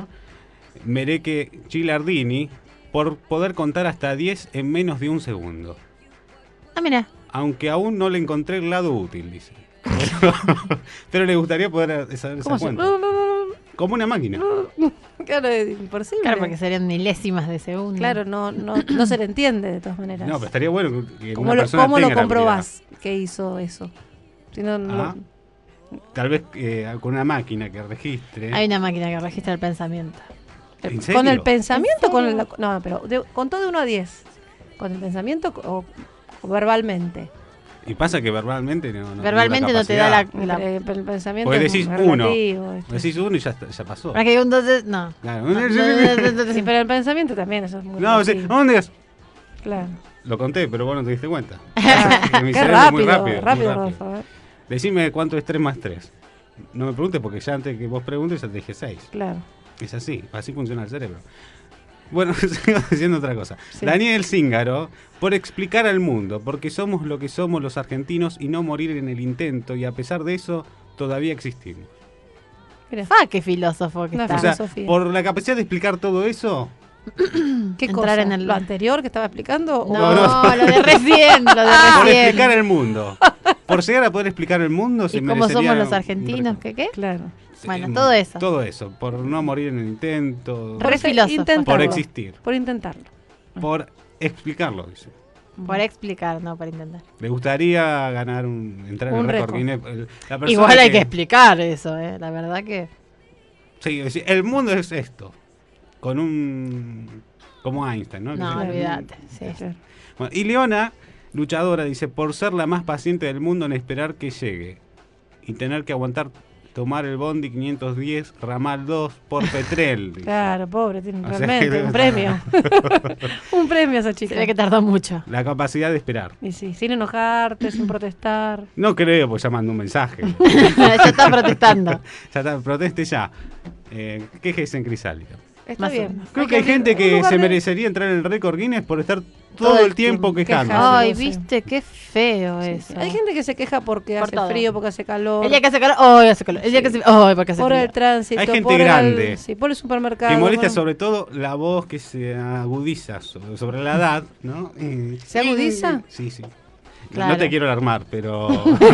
[SPEAKER 4] Mereque Gilardini, por poder contar hasta diez en menos de un segundo.
[SPEAKER 3] Ah, mira.
[SPEAKER 4] Aunque aún no le encontré el lado útil, dice. Pero, pero le gustaría poder saber esa
[SPEAKER 2] ¿Cómo se...?
[SPEAKER 4] cuenta. Como una máquina.
[SPEAKER 2] Claro, es imposible.
[SPEAKER 3] Claro, porque serían milésimas de segundo.
[SPEAKER 2] Claro, no, no, no se le entiende de todas maneras.
[SPEAKER 4] No, pero estaría bueno que
[SPEAKER 2] ¿Cómo
[SPEAKER 4] una
[SPEAKER 2] lo,
[SPEAKER 4] persona
[SPEAKER 2] cómo lo
[SPEAKER 4] tenga la
[SPEAKER 2] comprobás que hizo eso? Si no, no-
[SPEAKER 4] Ah. Tal vez eh, con una máquina que registre.
[SPEAKER 3] Hay una máquina que registra el pensamiento.
[SPEAKER 4] ¿En
[SPEAKER 2] con
[SPEAKER 4] serio?
[SPEAKER 2] el pensamiento,
[SPEAKER 3] ¿En
[SPEAKER 2] con
[SPEAKER 3] serio?
[SPEAKER 2] el, no, pero de, contó de uno a diez. ¿Con el pensamiento o, o verbalmente?
[SPEAKER 4] Y pasa que verbalmente no, no
[SPEAKER 3] Verbalmente
[SPEAKER 4] tengo
[SPEAKER 3] no te da la...
[SPEAKER 4] capacidad.
[SPEAKER 3] la...
[SPEAKER 2] El, el pensamiento
[SPEAKER 4] Porque
[SPEAKER 2] es
[SPEAKER 4] decís
[SPEAKER 2] relativo, ¿viste?
[SPEAKER 4] Decís uno y ya, está- ya pasó.
[SPEAKER 3] Para que entonces... No.
[SPEAKER 4] Claro.
[SPEAKER 3] No, no, no, no, no,
[SPEAKER 2] Sí, pero el pensamiento también, eso es muy
[SPEAKER 4] No, sí.
[SPEAKER 2] relativo.
[SPEAKER 4] ¿Dónde es?
[SPEAKER 2] Claro.
[SPEAKER 4] Lo conté, pero vos no te diste cuenta.
[SPEAKER 2] Ah,
[SPEAKER 4] Mi
[SPEAKER 2] qué
[SPEAKER 4] cerebro es muy
[SPEAKER 2] rápido,
[SPEAKER 4] rápido, muy
[SPEAKER 2] rápido,
[SPEAKER 4] rápido.
[SPEAKER 2] Rodolfo, ¿eh?
[SPEAKER 4] Decime cuánto es tres más tres. No me preguntes porque ya antes que vos preguntes ya te dije seis.
[SPEAKER 2] Claro.
[SPEAKER 4] Es así, así funciona el cerebro. Bueno, sigo diciendo otra cosa.
[SPEAKER 2] Sí.
[SPEAKER 4] Daniel Zíngaro, por explicar al mundo, porque somos lo que somos los argentinos y no morir en el intento, y a pesar de eso, todavía existimos.
[SPEAKER 2] Mira,
[SPEAKER 3] Ah, qué filósofo que
[SPEAKER 2] Una
[SPEAKER 3] está.
[SPEAKER 4] O sea,
[SPEAKER 2] filosofía.
[SPEAKER 4] por la capacidad de explicar todo eso,
[SPEAKER 2] ¿qué
[SPEAKER 3] entrar
[SPEAKER 2] cosa?
[SPEAKER 3] en el-
[SPEAKER 2] ¿Lo anterior que estaba explicando? o-
[SPEAKER 3] No,
[SPEAKER 4] No,
[SPEAKER 3] lo de recién, lo de
[SPEAKER 4] por
[SPEAKER 3] recién.
[SPEAKER 4] explicar el mundo. Por llegar a poder explicar el mundo, se
[SPEAKER 3] ¿Y cómo
[SPEAKER 4] merecería
[SPEAKER 3] somos los
[SPEAKER 4] un
[SPEAKER 3] argentinos?
[SPEAKER 4] récord.
[SPEAKER 3] ¿Qué qué?
[SPEAKER 2] Claro.
[SPEAKER 4] Sí,
[SPEAKER 3] Bueno,
[SPEAKER 4] un-
[SPEAKER 3] todo eso.
[SPEAKER 4] Todo eso, por no morir en el intento,
[SPEAKER 3] Re
[SPEAKER 2] Por
[SPEAKER 3] filósofo.
[SPEAKER 2] intentarlo.
[SPEAKER 4] por existir,
[SPEAKER 2] Por intentarlo.
[SPEAKER 4] por explicarlo, dice.
[SPEAKER 3] Por explicar, no por intentar.
[SPEAKER 4] Le gustaría ganar un, entrar en
[SPEAKER 2] Un
[SPEAKER 4] el récord
[SPEAKER 2] récord.
[SPEAKER 4] Guinness. el- la persona
[SPEAKER 3] Igual hay que explicar eso, ¿eh? La verdad que...
[SPEAKER 4] Sí, es decir, el mundo es esto, con un... como Einstein, ¿no? Que
[SPEAKER 3] No,
[SPEAKER 4] se-
[SPEAKER 3] olvídate. Sí.
[SPEAKER 2] Claro.
[SPEAKER 4] Bueno, y Leona, luchadora, dice, por ser la más paciente del mundo en esperar que llegue y tener que aguantar tomar el bondi quinientos diez, ramal dos, por Petrel. dice.
[SPEAKER 2] Claro, pobre, tiene
[SPEAKER 4] O sea,
[SPEAKER 2] realmente
[SPEAKER 4] que-
[SPEAKER 2] un premio. Un premio a esa
[SPEAKER 3] Se
[SPEAKER 2] chica.
[SPEAKER 3] ve que tardó mucho.
[SPEAKER 4] La capacidad de esperar.
[SPEAKER 2] Y sí, sin enojarte, sin protestar.
[SPEAKER 4] No creo, pues ya mandó un mensaje.
[SPEAKER 3] Ya está protestando.
[SPEAKER 4] Ya está, proteste ya. Eh, quéjese en Crisálida.
[SPEAKER 2] Está
[SPEAKER 3] Más o
[SPEAKER 2] bien.
[SPEAKER 3] menos.
[SPEAKER 4] Creo que hay gente
[SPEAKER 2] un
[SPEAKER 4] que
[SPEAKER 2] lugar
[SPEAKER 4] se
[SPEAKER 2] de-
[SPEAKER 4] merecería entrar en el récord Guinness por estar todo,
[SPEAKER 3] Todo
[SPEAKER 4] el
[SPEAKER 3] el
[SPEAKER 4] tiempo
[SPEAKER 2] tiempo
[SPEAKER 4] quejándose.
[SPEAKER 2] quejándose.
[SPEAKER 3] Ay,
[SPEAKER 2] sí.
[SPEAKER 3] viste, qué feo eso.
[SPEAKER 2] Hay gente que se queja porque
[SPEAKER 3] Por
[SPEAKER 2] hace
[SPEAKER 3] todo.
[SPEAKER 2] frío, porque hace calor.
[SPEAKER 3] El día que hace calor, ¡ay, hace calor! El día que hace... ¡ay, porque hace
[SPEAKER 2] por
[SPEAKER 3] frío!
[SPEAKER 2] el tránsito.
[SPEAKER 4] Hay gente
[SPEAKER 2] por el-
[SPEAKER 4] grande
[SPEAKER 2] sí, por el supermercado.
[SPEAKER 4] Que molesta
[SPEAKER 2] bueno.
[SPEAKER 4] sobre todo la voz que se agudiza sobre, sobre la edad, ¿no? Eh,
[SPEAKER 2] ¿Se agudiza?
[SPEAKER 4] Sí, sí.
[SPEAKER 3] Claro.
[SPEAKER 4] No te quiero alarmar, pero...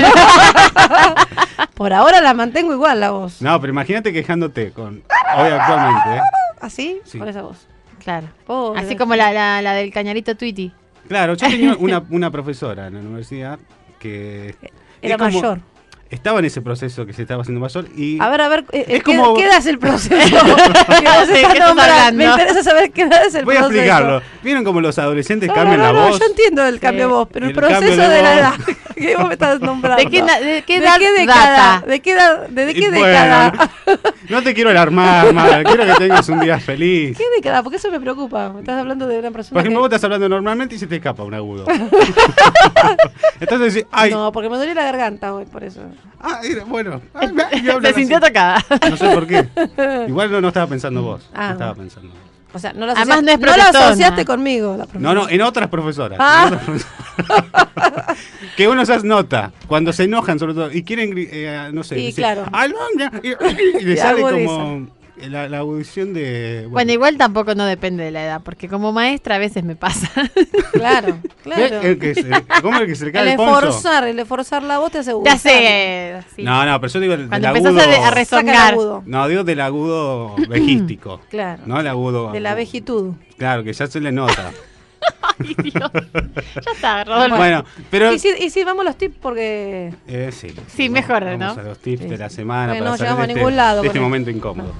[SPEAKER 2] Por ahora la mantengo igual la voz.
[SPEAKER 4] No, pero imagínate quejándote con... Hoy actualmente, ¿eh?
[SPEAKER 2] ¿Así?
[SPEAKER 4] Sí.
[SPEAKER 2] Con esa voz.
[SPEAKER 3] Claro.
[SPEAKER 2] Pobre.
[SPEAKER 3] Así como la, la, la del cañarito Tweety.
[SPEAKER 4] Claro, yo tenía una, una profesora en la universidad que...
[SPEAKER 2] Era
[SPEAKER 4] es como-
[SPEAKER 2] mayor.
[SPEAKER 4] Estaba en ese proceso que se estaba haciendo mayor y...
[SPEAKER 2] A ver, a ver, eh,
[SPEAKER 4] Es
[SPEAKER 2] ¿qué,
[SPEAKER 4] como-
[SPEAKER 2] qué edad es el proceso? ¿Qué vos
[SPEAKER 3] Sí,
[SPEAKER 2] estás
[SPEAKER 3] ¿qué estás
[SPEAKER 2] nombrando?
[SPEAKER 3] hablando?
[SPEAKER 2] Me interesa saber qué edad es el
[SPEAKER 4] Voy a
[SPEAKER 2] proceso.
[SPEAKER 4] explicarlo. ¿Vieron como los adolescentes
[SPEAKER 2] No,
[SPEAKER 4] cambian
[SPEAKER 2] no,
[SPEAKER 4] la
[SPEAKER 2] no,
[SPEAKER 4] voz?
[SPEAKER 2] yo entiendo el cambio de voz, pero el,
[SPEAKER 4] El cambio
[SPEAKER 2] proceso
[SPEAKER 4] de
[SPEAKER 2] de, la
[SPEAKER 4] voz.
[SPEAKER 2] edad que vos me estás nombrando.
[SPEAKER 3] ¿De qué, na- de qué
[SPEAKER 2] ¿De
[SPEAKER 3] edad
[SPEAKER 2] qué década?
[SPEAKER 3] data?
[SPEAKER 2] ¿De qué edad? ¿De, de
[SPEAKER 4] Y
[SPEAKER 2] qué
[SPEAKER 4] bueno,
[SPEAKER 2] década?
[SPEAKER 4] No te quiero alarmar, madre. Quiero que tengas un día feliz.
[SPEAKER 2] ¿Qué década? Porque eso me preocupa. Me estás hablando de una persona
[SPEAKER 4] Por ejemplo,
[SPEAKER 2] que...
[SPEAKER 4] vos estás hablando normalmente y se te escapa un agudo. Entonces decís, ay,
[SPEAKER 2] No, porque me duele la garganta hoy, por eso.
[SPEAKER 4] ah, era- bueno. ay, me- y hablan
[SPEAKER 3] Se sintió
[SPEAKER 4] así.
[SPEAKER 3] tocada.
[SPEAKER 4] No sé por qué. Igual no, no estaba pensando vos.
[SPEAKER 2] Ah,
[SPEAKER 4] no estaba
[SPEAKER 2] bueno.
[SPEAKER 4] pensando vos.
[SPEAKER 2] O sea, no la
[SPEAKER 3] Además,
[SPEAKER 2] asociaste,
[SPEAKER 3] no es
[SPEAKER 2] no la
[SPEAKER 3] protestona.
[SPEAKER 2] asociaste conmigo, la
[SPEAKER 4] No,
[SPEAKER 2] profesora.
[SPEAKER 4] no, en otras profesoras.
[SPEAKER 2] Ah.
[SPEAKER 4] En otras profesoras. Que uno se nota cuando se enojan, sobre todo, y quieren, gri- eh, no sé,
[SPEAKER 2] Sí,
[SPEAKER 4] decir,
[SPEAKER 2] claro.
[SPEAKER 4] "Alondra", y, y le
[SPEAKER 2] Y
[SPEAKER 4] sale
[SPEAKER 2] agudiza.
[SPEAKER 4] como la, la audición de. Bueno,
[SPEAKER 3] Bueno, igual tampoco no depende de la edad, porque como maestra a veces me pasa.
[SPEAKER 2] Claro, claro.
[SPEAKER 4] ¿Ves? El que se, ¿Cómo es el que se le cae
[SPEAKER 2] El
[SPEAKER 4] el poncho?
[SPEAKER 2] esforzar, el esforzar la voz te hace
[SPEAKER 3] Ya sé. sí.
[SPEAKER 4] No, no, pero yo digo el,
[SPEAKER 3] Cuando
[SPEAKER 4] del
[SPEAKER 3] empezás
[SPEAKER 4] agudo.
[SPEAKER 3] a, de- a
[SPEAKER 2] Saca el
[SPEAKER 3] rezongar.
[SPEAKER 2] agudo.
[SPEAKER 4] No, digo del agudo vejístico.
[SPEAKER 2] Claro.
[SPEAKER 4] No el agudo.
[SPEAKER 2] De la vejitud.
[SPEAKER 4] Claro, que ya se le nota.
[SPEAKER 3] Ay, Dios. Ya está, Rodolfo.
[SPEAKER 4] Bueno, pero.
[SPEAKER 2] Y si, y si vamos a los tips porque...
[SPEAKER 4] Eh, sí,
[SPEAKER 3] Sí, mejor,
[SPEAKER 4] vamos
[SPEAKER 3] ¿no?
[SPEAKER 4] a los tips
[SPEAKER 2] Sí,
[SPEAKER 4] de la
[SPEAKER 2] sí.
[SPEAKER 4] semana
[SPEAKER 2] Porque
[SPEAKER 4] para
[SPEAKER 2] no
[SPEAKER 4] salir
[SPEAKER 2] llegamos
[SPEAKER 4] de
[SPEAKER 2] a
[SPEAKER 4] este,
[SPEAKER 2] ningún lado
[SPEAKER 4] de
[SPEAKER 2] con
[SPEAKER 4] este
[SPEAKER 2] esto.
[SPEAKER 4] momento incómodo.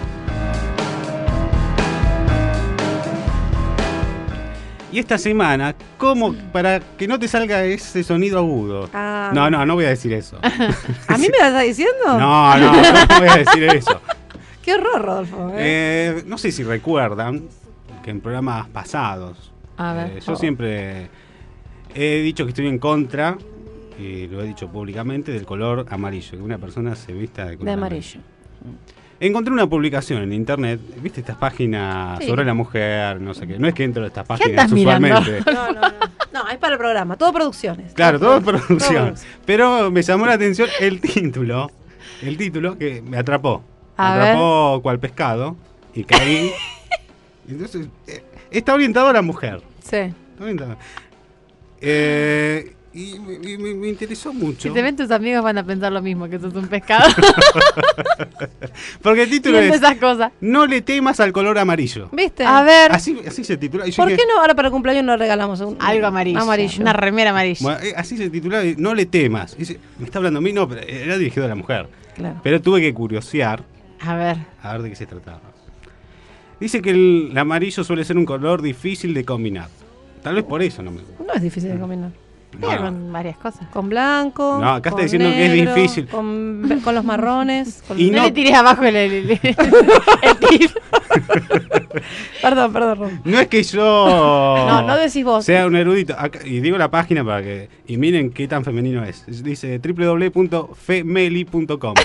[SPEAKER 4] Y esta semana, ¿cómo para que no te salga ese sonido agudo?
[SPEAKER 2] Ah.
[SPEAKER 4] No, no, no voy a decir eso.
[SPEAKER 2] ¿A mí me la estás diciendo?
[SPEAKER 4] No, no, no voy a decir eso.
[SPEAKER 2] Qué horror, Rodolfo. ¿eh?
[SPEAKER 4] Eh, no sé si recuerdan que en programas pasados,
[SPEAKER 3] A ver.
[SPEAKER 4] eh, yo siempre he dicho que estoy en contra, y lo he dicho públicamente, del color amarillo, que una persona se vista de color
[SPEAKER 2] De amarillo.
[SPEAKER 4] Encontré una publicación en internet, ¿viste estas páginas
[SPEAKER 2] Sí.
[SPEAKER 4] sobre la mujer, no sé qué? No es que entro a estas
[SPEAKER 3] ¿Qué
[SPEAKER 4] páginas
[SPEAKER 3] andas mirando?
[SPEAKER 4] usualmente.
[SPEAKER 2] No, no, no. No, es para el programa. Todo producciones.
[SPEAKER 4] Claro, todo es
[SPEAKER 2] produ-
[SPEAKER 4] producción.
[SPEAKER 2] producción.
[SPEAKER 4] Pero me llamó la atención el título, el título que me atrapó.
[SPEAKER 3] A
[SPEAKER 4] me atrapó cual pescado y caí. Entonces, eh, está orientado a la mujer.
[SPEAKER 2] Sí.
[SPEAKER 4] Está orientado. Eh, y me, y me- me interesó mucho.
[SPEAKER 3] Si te ven tus amigos van a pensar lo mismo, que sos un pescado.
[SPEAKER 4] Porque el título
[SPEAKER 3] Viendo
[SPEAKER 4] es
[SPEAKER 3] esas cosas.
[SPEAKER 4] No le temas al color amarillo.
[SPEAKER 2] ¿Viste?
[SPEAKER 3] A ver,
[SPEAKER 4] Así, así se titula. Y yo
[SPEAKER 2] ¿Por
[SPEAKER 4] dije,
[SPEAKER 2] qué no ahora para el cumpleaños nos regalamos un,
[SPEAKER 3] algo amarillo.
[SPEAKER 2] amarillo?
[SPEAKER 3] Una remera amarilla.
[SPEAKER 4] Bueno, eh, así se titula, eh, No le temas. Y dice, me está hablando a mí, no, pero era dirigido a la mujer.
[SPEAKER 2] Claro.
[SPEAKER 4] Pero tuve que curiosear
[SPEAKER 3] A ver.
[SPEAKER 4] a ver de qué se trataba. Dice que el, el amarillo suele ser un color difícil de combinar. Tal vez por eso no me gusta.
[SPEAKER 2] No es difícil de combinar.
[SPEAKER 4] No,
[SPEAKER 3] Mira,
[SPEAKER 4] no.
[SPEAKER 3] con varias cosas.
[SPEAKER 2] Con blanco.
[SPEAKER 4] No, acá está
[SPEAKER 2] con
[SPEAKER 4] diciendo que es
[SPEAKER 2] negro,
[SPEAKER 4] difícil.
[SPEAKER 2] Con, ve- con los marrones. Con
[SPEAKER 4] Y
[SPEAKER 3] No,
[SPEAKER 4] no-
[SPEAKER 3] le tires abajo el, el, el- el tip.
[SPEAKER 2] Perdón, perdón, Ron.
[SPEAKER 4] No es que yo
[SPEAKER 2] No, no decís vos.
[SPEAKER 4] sea un erudito. Acá- y digo la página para que. Y miren qué tan femenino es. Dice w w w punto femeli punto com.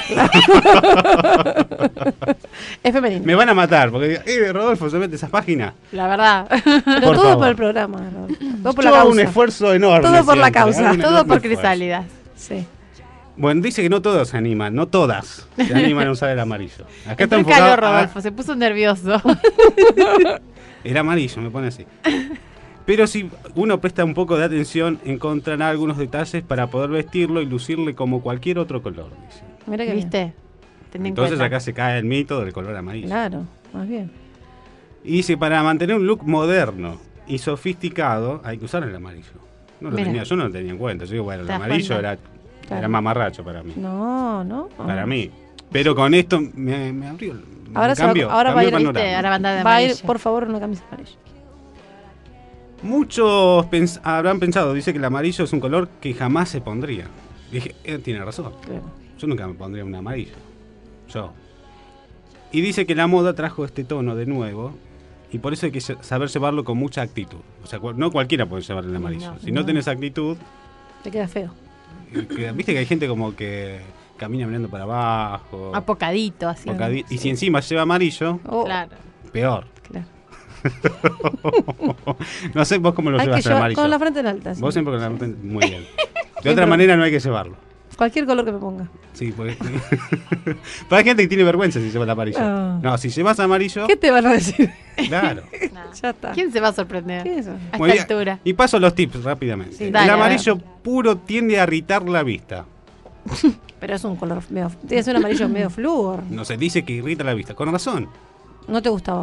[SPEAKER 2] Es femenino.
[SPEAKER 4] Me van a matar porque. Eh, Rodolfo, se mete esas páginas.
[SPEAKER 3] La verdad.
[SPEAKER 2] Pero
[SPEAKER 4] por
[SPEAKER 2] todo
[SPEAKER 4] favor.
[SPEAKER 2] por el programa. Rodolfo. Todo por
[SPEAKER 4] Yo
[SPEAKER 2] la
[SPEAKER 4] hago
[SPEAKER 2] causa.
[SPEAKER 4] un esfuerzo enorme.
[SPEAKER 2] Todo por la
[SPEAKER 4] siempre,
[SPEAKER 2] causa.
[SPEAKER 4] hago un
[SPEAKER 3] Todo
[SPEAKER 4] enorme
[SPEAKER 3] por
[SPEAKER 4] esfuerzo.
[SPEAKER 3] Crisálidas.
[SPEAKER 2] Sí.
[SPEAKER 4] Bueno, dice que no todos se animan, no todas se animan a usar el amarillo. Acá está
[SPEAKER 3] Entró en
[SPEAKER 4] enfocado.
[SPEAKER 3] calor,
[SPEAKER 4] a-
[SPEAKER 3] Rodolfo. Se puso nervioso.
[SPEAKER 4] el amarillo, me pone así. Pero si uno presta un poco de atención, encontrará algunos detalles para poder vestirlo y lucirle como cualquier otro color. Dice.
[SPEAKER 2] Mira que
[SPEAKER 3] ¿Viste? Ten en
[SPEAKER 4] Entonces
[SPEAKER 3] cuenta.
[SPEAKER 4] acá se cae el mito del color amarillo.
[SPEAKER 2] Claro, más bien.
[SPEAKER 4] Y dice, para mantener un look moderno y sofisticado, hay que usar el amarillo. No lo
[SPEAKER 3] Mira.
[SPEAKER 4] tenía, yo no lo tenía en cuenta. Yo digo, bueno, el
[SPEAKER 3] ¿Te das
[SPEAKER 4] amarillo
[SPEAKER 3] cuenta?
[SPEAKER 4] era,
[SPEAKER 2] Claro.
[SPEAKER 4] era mamarracho para mí.
[SPEAKER 2] No, no.
[SPEAKER 4] Para mí. Pero con esto me, me abrió el
[SPEAKER 2] Ahora se va-
[SPEAKER 4] cambio,
[SPEAKER 2] ahora va a
[SPEAKER 4] cambió
[SPEAKER 2] ir,
[SPEAKER 4] el
[SPEAKER 3] ¿Viste?
[SPEAKER 4] panorama.
[SPEAKER 3] Ahora va a andar de
[SPEAKER 2] Va a ir,
[SPEAKER 3] amarillo.
[SPEAKER 2] por favor, una camisa amarilla.
[SPEAKER 4] Muchos pens- habrán pensado, dice que el amarillo es un color que jamás se pondría. Dije, eh, tiene razón.
[SPEAKER 2] Claro.
[SPEAKER 4] Yo nunca me pondría un amarillo. Yo. Y dice que la moda trajo este tono de nuevo y por eso hay que lle- saber llevarlo con mucha actitud. O sea, cu- no cualquiera puede llevar el amarillo.
[SPEAKER 3] No,
[SPEAKER 4] si no,
[SPEAKER 2] no.
[SPEAKER 4] tenés actitud,
[SPEAKER 2] Te queda feo.
[SPEAKER 4] eh, que- viste que hay gente como que camina mirando para abajo.
[SPEAKER 3] Apocadito, así.
[SPEAKER 4] bocadi- Y si encima lleva amarillo,
[SPEAKER 2] Oh,
[SPEAKER 3] Claro.
[SPEAKER 4] peor.
[SPEAKER 2] claro.
[SPEAKER 4] No sé vos cómo lo
[SPEAKER 2] Hay que
[SPEAKER 4] llevas el
[SPEAKER 2] llevar
[SPEAKER 4] amarillo.
[SPEAKER 2] con la frente en alta. sí.
[SPEAKER 4] Vos siempre con la frente- muy bien. De
[SPEAKER 2] Siempre.
[SPEAKER 4] otra manera no hay que llevarlo.
[SPEAKER 2] Cualquier color que me ponga.
[SPEAKER 4] Sí, porque... Pero hay gente que tiene vergüenza si lleva el amarillo.
[SPEAKER 2] Ah.
[SPEAKER 4] No, si llevas amarillo,
[SPEAKER 2] ¿Qué te van a decir?
[SPEAKER 4] claro.
[SPEAKER 3] Nah.
[SPEAKER 2] Ya está.
[SPEAKER 3] ¿Quién se va a sorprender?
[SPEAKER 2] ¿Qué es eso?
[SPEAKER 3] A
[SPEAKER 4] Muy
[SPEAKER 3] esta
[SPEAKER 4] bien.
[SPEAKER 3] altura.
[SPEAKER 4] Y paso a los tips rápidamente.
[SPEAKER 2] Sí,
[SPEAKER 4] el
[SPEAKER 3] dale, a
[SPEAKER 4] amarillo puro tiende a irritar la vista.
[SPEAKER 2] Pero es un color medio. Tiene que ser un amarillo medio flúor.
[SPEAKER 4] No se dice que irrita la vista. Con razón.
[SPEAKER 2] No te gustaba a vos.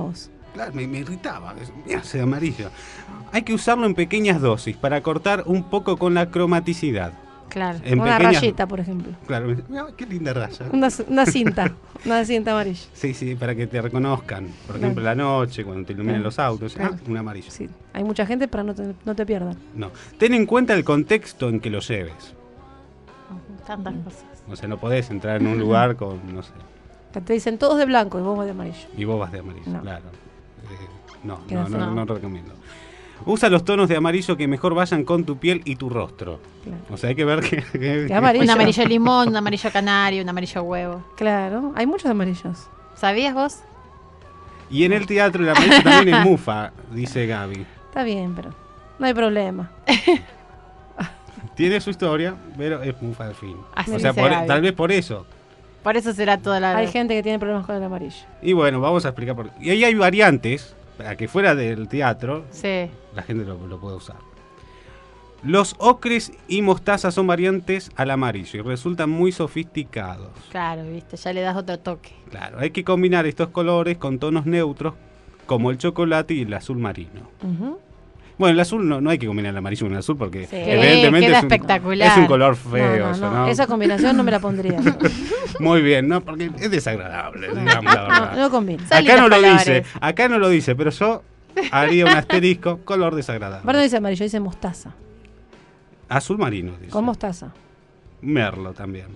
[SPEAKER 4] Claro, me, me irritaba. Mira, ese amarillo. Hay que usarlo en pequeñas dosis para cortar un poco con la cromaticidad.
[SPEAKER 3] Claro.
[SPEAKER 4] En
[SPEAKER 2] Una
[SPEAKER 4] pequeñas-
[SPEAKER 2] rayita, por ejemplo.
[SPEAKER 4] Claro, mira, qué linda raya.
[SPEAKER 2] Una, una cinta. Una cinta amarilla.
[SPEAKER 4] Sí, sí, para que te reconozcan. Por ejemplo,
[SPEAKER 2] Claro.
[SPEAKER 4] la noche, cuando te iluminen
[SPEAKER 2] Claro.
[SPEAKER 4] los autos.
[SPEAKER 2] Claro.
[SPEAKER 4] Ah, un amarillo.
[SPEAKER 2] Sí. Hay mucha gente para no te, no te pierdan.
[SPEAKER 4] No. Ten en cuenta el contexto en que lo lleves.
[SPEAKER 3] Tantas cosas.
[SPEAKER 4] O sea, no podés entrar en un lugar con, no sé,
[SPEAKER 2] Que te dicen todos de blanco y vos vas de amarillo.
[SPEAKER 4] y vos vas de amarillo.
[SPEAKER 2] No.
[SPEAKER 4] Claro. Eh, no,
[SPEAKER 2] ¿Qué
[SPEAKER 4] no,
[SPEAKER 2] haces?
[SPEAKER 4] no,
[SPEAKER 3] No.
[SPEAKER 4] no lo recomiendo. Usa los tonos de amarillo que mejor vayan con tu piel y tu rostro.
[SPEAKER 2] Claro.
[SPEAKER 4] O sea, hay que ver que... que-
[SPEAKER 2] Que amarillo.
[SPEAKER 3] Un amarillo limón, un amarillo canario, un amarillo huevo.
[SPEAKER 2] Claro, hay muchos amarillos.
[SPEAKER 3] ¿Sabías vos?
[SPEAKER 4] Y en el teatro el amarillo también es mufa, dice Gaby.
[SPEAKER 2] Está bien, pero no hay problema.
[SPEAKER 4] Tiene su historia, pero es mufa al fin.
[SPEAKER 3] Así
[SPEAKER 4] O sea,
[SPEAKER 3] dice
[SPEAKER 4] por-
[SPEAKER 3] Gaby.
[SPEAKER 4] tal vez por eso.
[SPEAKER 3] Por eso será toda la...
[SPEAKER 2] Hay gente que tiene problemas con el amarillo.
[SPEAKER 4] Y bueno, vamos a explicar por qué. Y ahí hay variantes, para que fuera del teatro,
[SPEAKER 3] Sí.
[SPEAKER 4] la gente lo, lo puede usar. Los ocres y mostaza son variantes al amarillo y resultan muy sofisticados.
[SPEAKER 3] Claro, viste, ya le das otro toque.
[SPEAKER 4] Claro, hay que combinar estos colores con tonos neutros como el chocolate y el azul marino.
[SPEAKER 2] Ujú.
[SPEAKER 4] Bueno, el azul no, no hay que combinar el amarillo con el azul porque
[SPEAKER 3] Sí,
[SPEAKER 4] evidentemente
[SPEAKER 3] queda
[SPEAKER 4] es un,
[SPEAKER 3] espectacular.
[SPEAKER 4] es un color
[SPEAKER 2] No,
[SPEAKER 4] feo.
[SPEAKER 2] no,
[SPEAKER 4] eso,
[SPEAKER 2] no.
[SPEAKER 4] ¿no?
[SPEAKER 2] Esa combinación no me la pondría. No,
[SPEAKER 4] Muy bien, ¿no? Porque es desagradable, digamos la verdad.
[SPEAKER 2] no combina.
[SPEAKER 3] Son
[SPEAKER 4] Acá no
[SPEAKER 3] lindos
[SPEAKER 4] lo
[SPEAKER 3] colores.
[SPEAKER 4] dice, acá no lo dice, pero yo haría un asterisco, color desagradable.
[SPEAKER 2] Aparte no dice amarillo, dice mostaza.
[SPEAKER 4] Azul marino, dice.
[SPEAKER 2] Con mostaza.
[SPEAKER 4] Merlo también.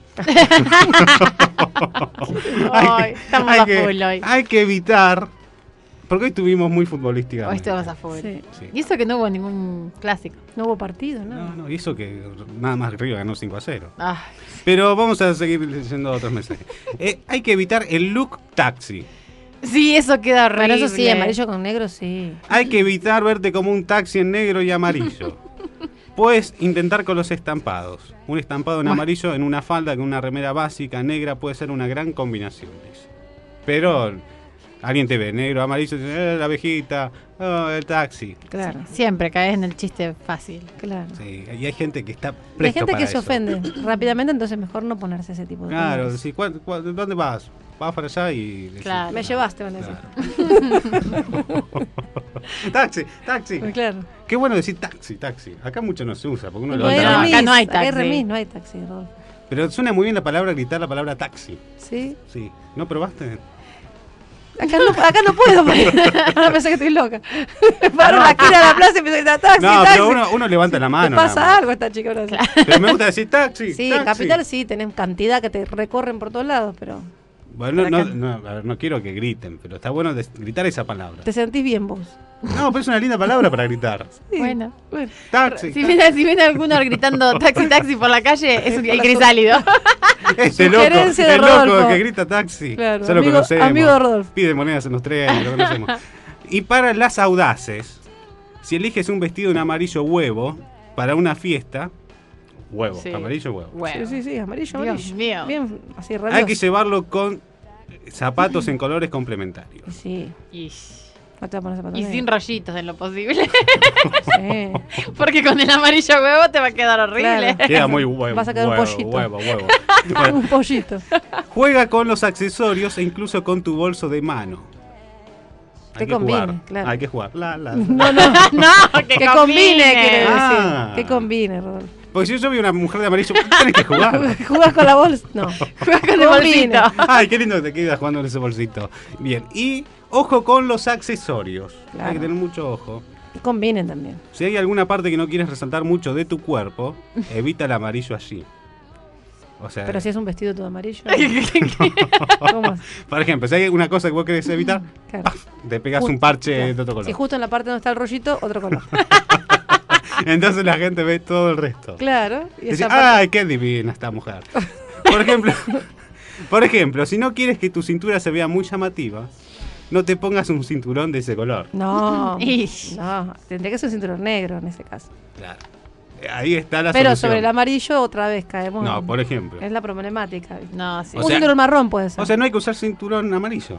[SPEAKER 3] Ay, estamos
[SPEAKER 4] hay
[SPEAKER 3] a
[SPEAKER 4] que-
[SPEAKER 3] full hoy.
[SPEAKER 4] hay que evitar, porque hoy estuvimos muy
[SPEAKER 3] Hoy
[SPEAKER 4] futbolísticamente.
[SPEAKER 3] estamos a full.
[SPEAKER 2] Sí.
[SPEAKER 4] Sí.
[SPEAKER 3] Y eso que no hubo ningún clásico.
[SPEAKER 2] No hubo partido, ¿no?
[SPEAKER 4] No, no, y eso que nada más Río ganó cinco a cero.
[SPEAKER 3] Ay,
[SPEAKER 4] Pero vamos a seguir leyendo otros mensajes. Eh, hay que evitar el look taxi.
[SPEAKER 3] sí, eso queda horrible.
[SPEAKER 2] Bueno, eso sí, amarillo con negro sí.
[SPEAKER 4] Hay que evitar verte como un taxi en negro y amarillo. Puedes intentar con los estampados. Un estampado en amarillo en una falda con una remera básica negra puede ser una gran combinación. Dice. Pero alguien te ve negro, amarillo, dice, eh, la abejita, oh, el taxi.
[SPEAKER 2] Claro,
[SPEAKER 3] Siempre caes en el chiste fácil.
[SPEAKER 2] claro.
[SPEAKER 4] Sí, y hay gente que está
[SPEAKER 2] Y hay
[SPEAKER 4] presto
[SPEAKER 2] gente
[SPEAKER 4] para
[SPEAKER 2] que se
[SPEAKER 4] eso.
[SPEAKER 2] ofende rápidamente, entonces mejor no ponerse ese tipo de
[SPEAKER 4] Claro,
[SPEAKER 2] colores.
[SPEAKER 4] sí, ¿cuál- cuál- ¿dónde vas? Vas para allá y... decís,
[SPEAKER 3] Claro.
[SPEAKER 2] Me llevaste, van a decir.
[SPEAKER 4] Claro. taxi, taxi.
[SPEAKER 2] Pues claro.
[SPEAKER 4] Qué bueno decir taxi, taxi. Acá mucho no se usa, porque uno
[SPEAKER 2] No
[SPEAKER 4] levanta
[SPEAKER 2] hay
[SPEAKER 4] la mano.
[SPEAKER 3] remis.
[SPEAKER 2] remis,
[SPEAKER 3] no hay
[SPEAKER 2] acá hay
[SPEAKER 3] taxi.
[SPEAKER 2] remis, no hay taxi, Rodolfo.
[SPEAKER 4] Pero suena muy bien la palabra, gritar la palabra taxi.
[SPEAKER 2] ¿Sí?
[SPEAKER 4] Sí. ¿No probaste?
[SPEAKER 2] Acá no, acá no puedo, porque ahora pensé que estoy loca. Paro en la esquina de la plaza y empiezo a gritar taxi,
[SPEAKER 4] no,
[SPEAKER 2] taxi.
[SPEAKER 4] pero uno, uno levanta la
[SPEAKER 2] ¿Te
[SPEAKER 4] mano.
[SPEAKER 2] pasa
[SPEAKER 4] nada más.
[SPEAKER 2] algo esta chica ahora?
[SPEAKER 4] Pero me gusta decir taxi.
[SPEAKER 2] Sí,
[SPEAKER 4] taxi.
[SPEAKER 2] en Capital sí, tenés cantidad que te recorren por todos lados, pero
[SPEAKER 4] Bueno, no,
[SPEAKER 2] Acá-
[SPEAKER 4] no, a ver, no quiero que griten, pero está bueno des- gritar esa palabra.
[SPEAKER 2] te sentís bien vos.
[SPEAKER 4] No, pero es una linda palabra para gritar.
[SPEAKER 2] Sí.
[SPEAKER 3] Bueno.
[SPEAKER 4] Taxi.
[SPEAKER 3] Si viene, si viene alguno gritando taxi, taxi por la calle, es un, el crisálido.
[SPEAKER 4] Este loco,
[SPEAKER 2] Sugerencia de
[SPEAKER 4] el loco
[SPEAKER 2] Rodolfo.
[SPEAKER 4] que grita taxi.
[SPEAKER 2] Claro,
[SPEAKER 4] Ya lo
[SPEAKER 2] amigo-
[SPEAKER 4] conocemos.
[SPEAKER 2] amigo de Rodolfo.
[SPEAKER 4] Pide monedas en los trenes, lo conocemos. Y para las audaces, si eliges un vestido en amarillo huevo para una fiesta, huevo,
[SPEAKER 3] Sí.
[SPEAKER 4] amarillo huevo.
[SPEAKER 3] Bueno.
[SPEAKER 2] Sí, sí, sí, amarillo,
[SPEAKER 3] Dios
[SPEAKER 2] amarillo.
[SPEAKER 3] mío.
[SPEAKER 2] Bien, así
[SPEAKER 4] Hay
[SPEAKER 2] rabioso.
[SPEAKER 4] que llevarlo con zapatos en colores complementarios.
[SPEAKER 2] Y sí,
[SPEAKER 3] Y,
[SPEAKER 2] no te vas a poner zapatos
[SPEAKER 3] y
[SPEAKER 2] negros.
[SPEAKER 3] sin rollitos en lo posible.
[SPEAKER 2] Sí.
[SPEAKER 3] Porque con el amarillo huevo te va a quedar horrible.
[SPEAKER 2] Claro.
[SPEAKER 4] Queda muy huevo.
[SPEAKER 2] Vas a quedar un
[SPEAKER 4] huevo,
[SPEAKER 2] pollito.
[SPEAKER 4] Huevo, huevo. Bueno,
[SPEAKER 2] Un pollito.
[SPEAKER 4] juega con los accesorios e incluso con tu bolso de mano.
[SPEAKER 2] Que
[SPEAKER 4] Hay que
[SPEAKER 2] combine,
[SPEAKER 4] jugar.
[SPEAKER 2] claro.
[SPEAKER 4] Hay que jugar. La, la.
[SPEAKER 2] No, no.
[SPEAKER 3] no, que,
[SPEAKER 2] Que combine, quiere decir.
[SPEAKER 4] Ah.
[SPEAKER 2] Que combine, Rodolfo.
[SPEAKER 4] Porque si yo vi una mujer de amarillo, tenés que jugar.
[SPEAKER 2] ¿Jugás con la bolsa? No.
[SPEAKER 3] Juega con el
[SPEAKER 2] Combine.
[SPEAKER 3] bolsito.
[SPEAKER 4] Ay, qué lindo que te quedas jugando en ese bolsito. Bien, y ojo con los accesorios.
[SPEAKER 2] Claro.
[SPEAKER 4] Hay que tener mucho ojo.
[SPEAKER 2] Que combinen también.
[SPEAKER 4] Si hay alguna parte que no quieres resaltar mucho de tu cuerpo, evita el amarillo allí. O sea,
[SPEAKER 2] Pero si es un vestido todo amarillo. ¿Cómo?
[SPEAKER 4] por ejemplo, si hay una cosa que vos querés evitar,
[SPEAKER 2] Claro.
[SPEAKER 4] te pegas
[SPEAKER 2] Ju-
[SPEAKER 4] un parche
[SPEAKER 2] Claro.
[SPEAKER 4] de otro color.
[SPEAKER 2] Si justo en la parte donde está el rollito, otro color.
[SPEAKER 4] Entonces la gente ve todo el resto.
[SPEAKER 2] Claro. Y
[SPEAKER 4] Dice,
[SPEAKER 2] esa parte-
[SPEAKER 4] ay, qué divina esta mujer. Por ejemplo, por ejemplo, si no quieres que tu cintura se vea muy llamativa, no te pongas un cinturón de ese color.
[SPEAKER 2] No.
[SPEAKER 3] Ish.
[SPEAKER 2] No. Tendría que ser un cinturón negro en ese caso.
[SPEAKER 4] Claro. Ahí está la
[SPEAKER 2] Pero
[SPEAKER 4] solución.
[SPEAKER 2] sobre el amarillo otra vez caemos.
[SPEAKER 4] No,
[SPEAKER 2] en-
[SPEAKER 4] por ejemplo.
[SPEAKER 2] Es la problemática. ¿viste?
[SPEAKER 3] No, sí.
[SPEAKER 4] O
[SPEAKER 2] un
[SPEAKER 4] sea-
[SPEAKER 2] cinturón marrón puede ser.
[SPEAKER 4] O sea, no hay que usar cinturón amarillo.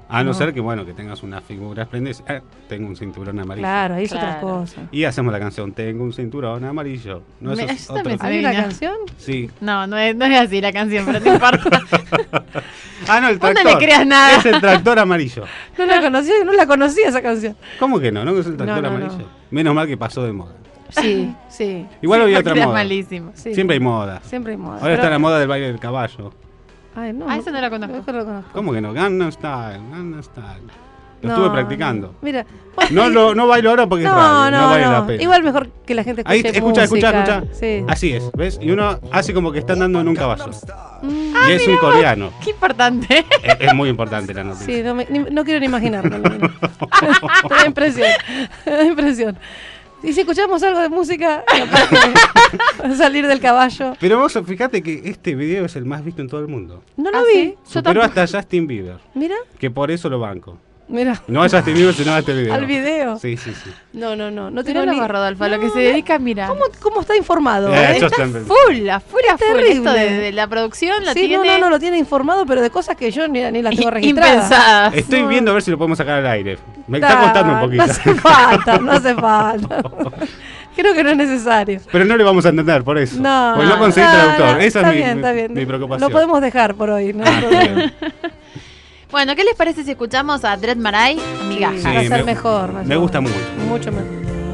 [SPEAKER 4] A no,
[SPEAKER 2] No.
[SPEAKER 4] ser que, bueno, que tengas una figura esplendorosa. Ah, tengo un cinturón amarillo.
[SPEAKER 2] Claro, ahí es otra
[SPEAKER 3] Claro.
[SPEAKER 2] cosa.
[SPEAKER 4] Y hacemos la canción, tengo un cinturón amarillo. No, eso
[SPEAKER 3] Me-
[SPEAKER 4] es
[SPEAKER 3] eso
[SPEAKER 4] otro
[SPEAKER 3] también
[SPEAKER 4] tema.
[SPEAKER 2] ¿Hay una
[SPEAKER 3] Adivina.
[SPEAKER 2] canción?
[SPEAKER 4] Sí.
[SPEAKER 3] No, no es, no es así la canción, pero no importa.
[SPEAKER 4] Ah, no, el
[SPEAKER 3] Vos no
[SPEAKER 4] tractor.
[SPEAKER 3] le creas nada.
[SPEAKER 4] Es el tractor amarillo.
[SPEAKER 2] No la conocía, no la conocía esa canción.
[SPEAKER 4] ¿Cómo que no? ¿No es el tractor
[SPEAKER 2] No, no,
[SPEAKER 4] amarillo?
[SPEAKER 2] no.
[SPEAKER 4] Menos mal que pasó de moda.
[SPEAKER 2] Sí, sí,
[SPEAKER 4] Igual había
[SPEAKER 3] Porque
[SPEAKER 4] otra
[SPEAKER 3] era
[SPEAKER 4] moda.
[SPEAKER 3] malísimo.
[SPEAKER 2] sí.
[SPEAKER 4] Siempre hay moda.
[SPEAKER 2] Siempre hay moda.
[SPEAKER 4] Ahora
[SPEAKER 2] Pero-
[SPEAKER 4] está la moda del baile del caballo.
[SPEAKER 2] Ay, no.
[SPEAKER 3] Ah, esa no la conozco.
[SPEAKER 2] Eso no la conozco.
[SPEAKER 4] ¿Cómo que no? Gangnam Style, Gangnam Style. Lo
[SPEAKER 2] No,
[SPEAKER 4] estuve practicando.
[SPEAKER 2] no. Mira.
[SPEAKER 4] No, lo, no bailo ahora porque
[SPEAKER 2] No,
[SPEAKER 4] es radio, no,
[SPEAKER 2] no,
[SPEAKER 4] vale
[SPEAKER 2] no.
[SPEAKER 4] la pena.
[SPEAKER 2] Igual mejor que la gente escuche
[SPEAKER 4] Ahí, escucha, escucha,
[SPEAKER 2] música.
[SPEAKER 4] escucha.
[SPEAKER 2] Sí.
[SPEAKER 4] Así es, ¿ves? Y uno hace como que está andando en un caballo.
[SPEAKER 2] Mm,
[SPEAKER 4] y es un coreano.
[SPEAKER 3] Qué importante.
[SPEAKER 4] Es, es muy importante la noticia.
[SPEAKER 2] Sí, no, me- ni- no quiero ni imaginarme. Me da impresión. Me da impresión. Y si escuchamos algo de música, capaz que salir del caballo.
[SPEAKER 4] Pero vos fíjate que este video es el más visto en todo el mundo.
[SPEAKER 2] No lo
[SPEAKER 3] ¿Ah,
[SPEAKER 2] vi.
[SPEAKER 3] sí? Yo
[SPEAKER 4] Superó
[SPEAKER 3] tampoco.
[SPEAKER 4] hasta Justin Bieber,
[SPEAKER 2] Mira,
[SPEAKER 4] que por eso lo banco.
[SPEAKER 2] mira.
[SPEAKER 4] No a Justin Bieber, sino a este video.
[SPEAKER 2] Al video.
[SPEAKER 4] Sí, sí, sí.
[SPEAKER 2] No, no, no. No tengo
[SPEAKER 3] Tiralo
[SPEAKER 2] ni...
[SPEAKER 3] a Rodolfo, a lo
[SPEAKER 2] No,
[SPEAKER 3] que se
[SPEAKER 2] no.
[SPEAKER 3] dedica a mirar.
[SPEAKER 2] ¿Cómo, ¿Cómo está informado?
[SPEAKER 4] Eh,
[SPEAKER 2] eh?
[SPEAKER 4] yo
[SPEAKER 3] Está
[SPEAKER 4] también.
[SPEAKER 3] full, a full, a full.
[SPEAKER 2] Terrible.
[SPEAKER 3] Esto de, de la producción la
[SPEAKER 2] Sí, no,
[SPEAKER 3] tiene
[SPEAKER 2] no, no, lo tiene informado, pero de cosas que yo ni, ni las tengo registradas.
[SPEAKER 3] impensadas.
[SPEAKER 4] Estoy
[SPEAKER 2] No.
[SPEAKER 4] viendo a ver si lo podemos sacar al aire. Me
[SPEAKER 2] Da,
[SPEAKER 4] está costando un poquito.
[SPEAKER 2] No hace falta, no hace falta. Creo que no es necesario.
[SPEAKER 4] Pero no le vamos a entender por eso.
[SPEAKER 2] No,
[SPEAKER 4] Porque no conseguí
[SPEAKER 2] no,
[SPEAKER 4] traductor.
[SPEAKER 2] no,
[SPEAKER 4] Esa
[SPEAKER 2] está
[SPEAKER 4] es mi,
[SPEAKER 2] bien,
[SPEAKER 4] mi-
[SPEAKER 2] está bien.
[SPEAKER 4] mi preocupación.
[SPEAKER 2] Lo podemos dejar por hoy, ¿no?
[SPEAKER 4] Ah, está bien.
[SPEAKER 3] Bueno, ¿qué les parece si escuchamos a Dread Marai? Migajas.
[SPEAKER 2] Sí, va a ser
[SPEAKER 4] me-
[SPEAKER 2] mejor. va a
[SPEAKER 4] me
[SPEAKER 2] ser
[SPEAKER 4] gusta
[SPEAKER 2] mejor.
[SPEAKER 4] mucho.
[SPEAKER 2] Mucho mejor.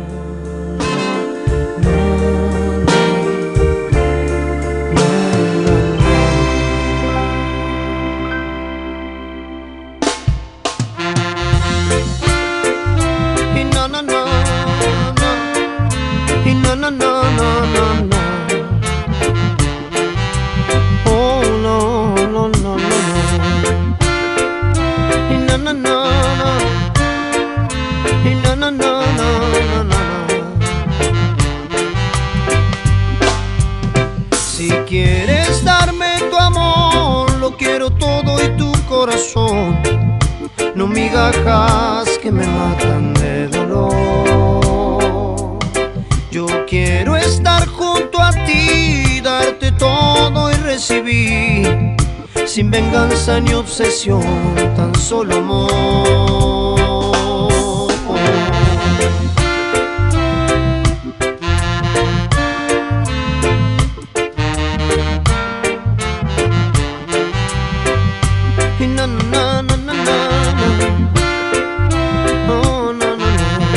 [SPEAKER 5] Y no, no, no, no. Y no, no, no, no, no, no. Oh, no, no, no, no, no. Y no, no, no, no. Y no, no, no, no, no, no. Si quieres darme tu amor, lo quiero todo y tu corazón. No migajas que me matan de dolor. Yo quiero estar junto a ti, darte todo y recibir, sin venganza ni obsesión, tan solo amor. Y no, no, no, no, no, no. Oh, no, no, no.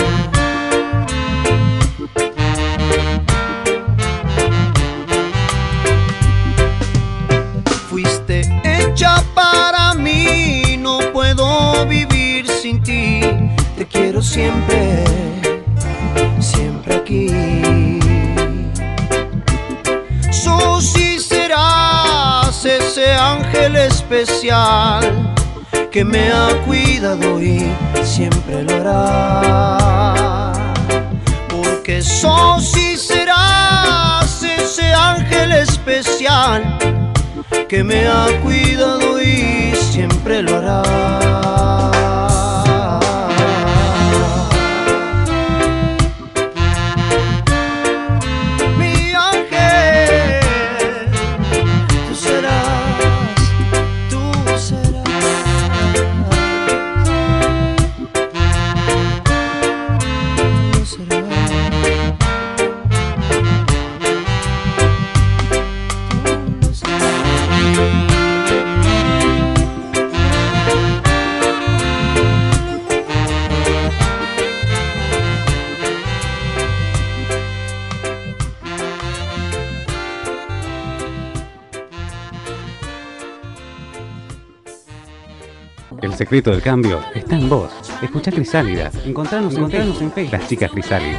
[SPEAKER 5] Fuiste hecha para mí, no puedo vivir sin ti. Te quiero siempre, siempre aquí. Susi, serás ese ángel especial que me ha cuidado y siempre lo hará. Porque Susi, serás ese ángel especial que me ha cuidado y siempre lo hará. Mi ángel, tú serás, tú serás. Tú serás. Tú serás.
[SPEAKER 4] El secreto del cambio está en vos. Escuchá Crisálida. Encontranos, encontranos en Facebook. Las chicas Crisálidas.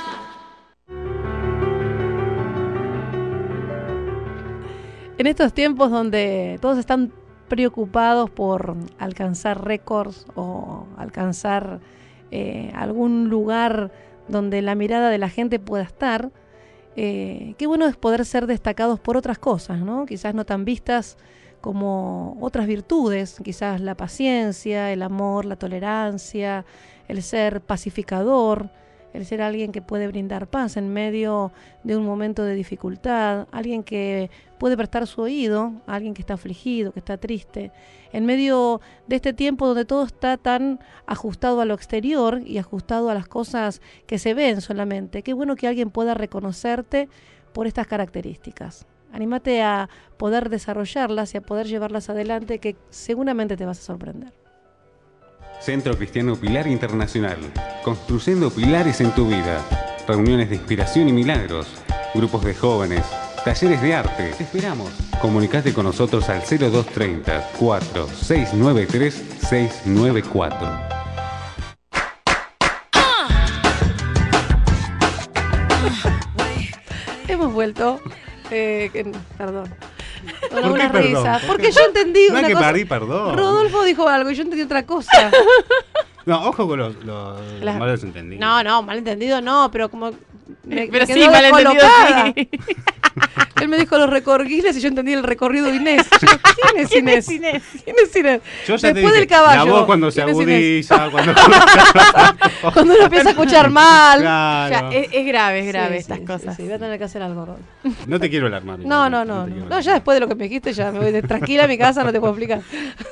[SPEAKER 2] En estos tiempos donde todos están preocupados por alcanzar récords o alcanzar eh, algún lugar donde la mirada de la gente pueda estar, eh, qué bueno es poder ser destacados por otras cosas, ¿no? Quizás no tan vistas como otras virtudes, quizás la paciencia, el amor, la tolerancia, el ser pacificador, el ser alguien que puede brindar paz en medio de un momento de dificultad, alguien que puede prestar su oído a alguien que está afligido, que está triste, en medio de este tiempo donde todo está tan ajustado a lo exterior y ajustado a las cosas que se ven solamente. Qué bueno que alguien pueda reconocerte por estas características. Anímate a poder desarrollarlas y a poder llevarlas adelante, que seguramente te vas a sorprender.
[SPEAKER 4] Centro Cristiano Pilar Internacional. Construyendo pilares en tu vida. Reuniones de inspiración y milagros. Grupos de jóvenes. Talleres de arte. Te esperamos. Comunicate con nosotros al cero dos treinta, cuatro seis nueve tres, seis nueve cuatro.
[SPEAKER 2] Hemos vuelto. Eh, que- perdón. Con
[SPEAKER 4] ¿Por qué
[SPEAKER 2] una
[SPEAKER 4] perdón?
[SPEAKER 2] risa.
[SPEAKER 4] ¿Por
[SPEAKER 2] Porque
[SPEAKER 4] qué
[SPEAKER 2] yo entendí
[SPEAKER 4] No hay
[SPEAKER 2] una
[SPEAKER 4] que
[SPEAKER 2] cosa.
[SPEAKER 4] pedir perdón.
[SPEAKER 2] Rodolfo dijo algo y yo entendí otra cosa.
[SPEAKER 4] No, ojo con los, los
[SPEAKER 2] Las-
[SPEAKER 4] malos entendidos.
[SPEAKER 2] No, no, malentendido no, pero como me,
[SPEAKER 3] Pero
[SPEAKER 2] me
[SPEAKER 3] sí,
[SPEAKER 2] quedó
[SPEAKER 3] malentendido
[SPEAKER 2] descolocada.
[SPEAKER 3] sí.
[SPEAKER 2] Él me dijo los recorguiles y yo entendí el recorrido de Inés. Yo, ¿Quién es Inés?
[SPEAKER 3] Inés?
[SPEAKER 2] ¿Quién es Inés?
[SPEAKER 4] Yo ya te
[SPEAKER 2] Después
[SPEAKER 4] dije,
[SPEAKER 2] del caballo.
[SPEAKER 4] la voz cuando se
[SPEAKER 2] ¿quién es Inés?
[SPEAKER 4] agudiza, cuando...
[SPEAKER 2] Cuando uno empieza a escuchar mal.
[SPEAKER 4] Claro.
[SPEAKER 3] Ya, es, es grave, es grave
[SPEAKER 2] Sí,
[SPEAKER 3] estas
[SPEAKER 2] sí,
[SPEAKER 3] cosas.
[SPEAKER 2] Sí, sí, voy a tener que hacer algo, Rod.
[SPEAKER 4] No te quiero alarmar.
[SPEAKER 2] No, no, no.
[SPEAKER 4] te
[SPEAKER 2] No,
[SPEAKER 4] quiero
[SPEAKER 2] no, ya
[SPEAKER 4] alarmar.
[SPEAKER 2] después de lo que me dijiste, ya me voy de, tranquila a mi casa, no te puedo explicar.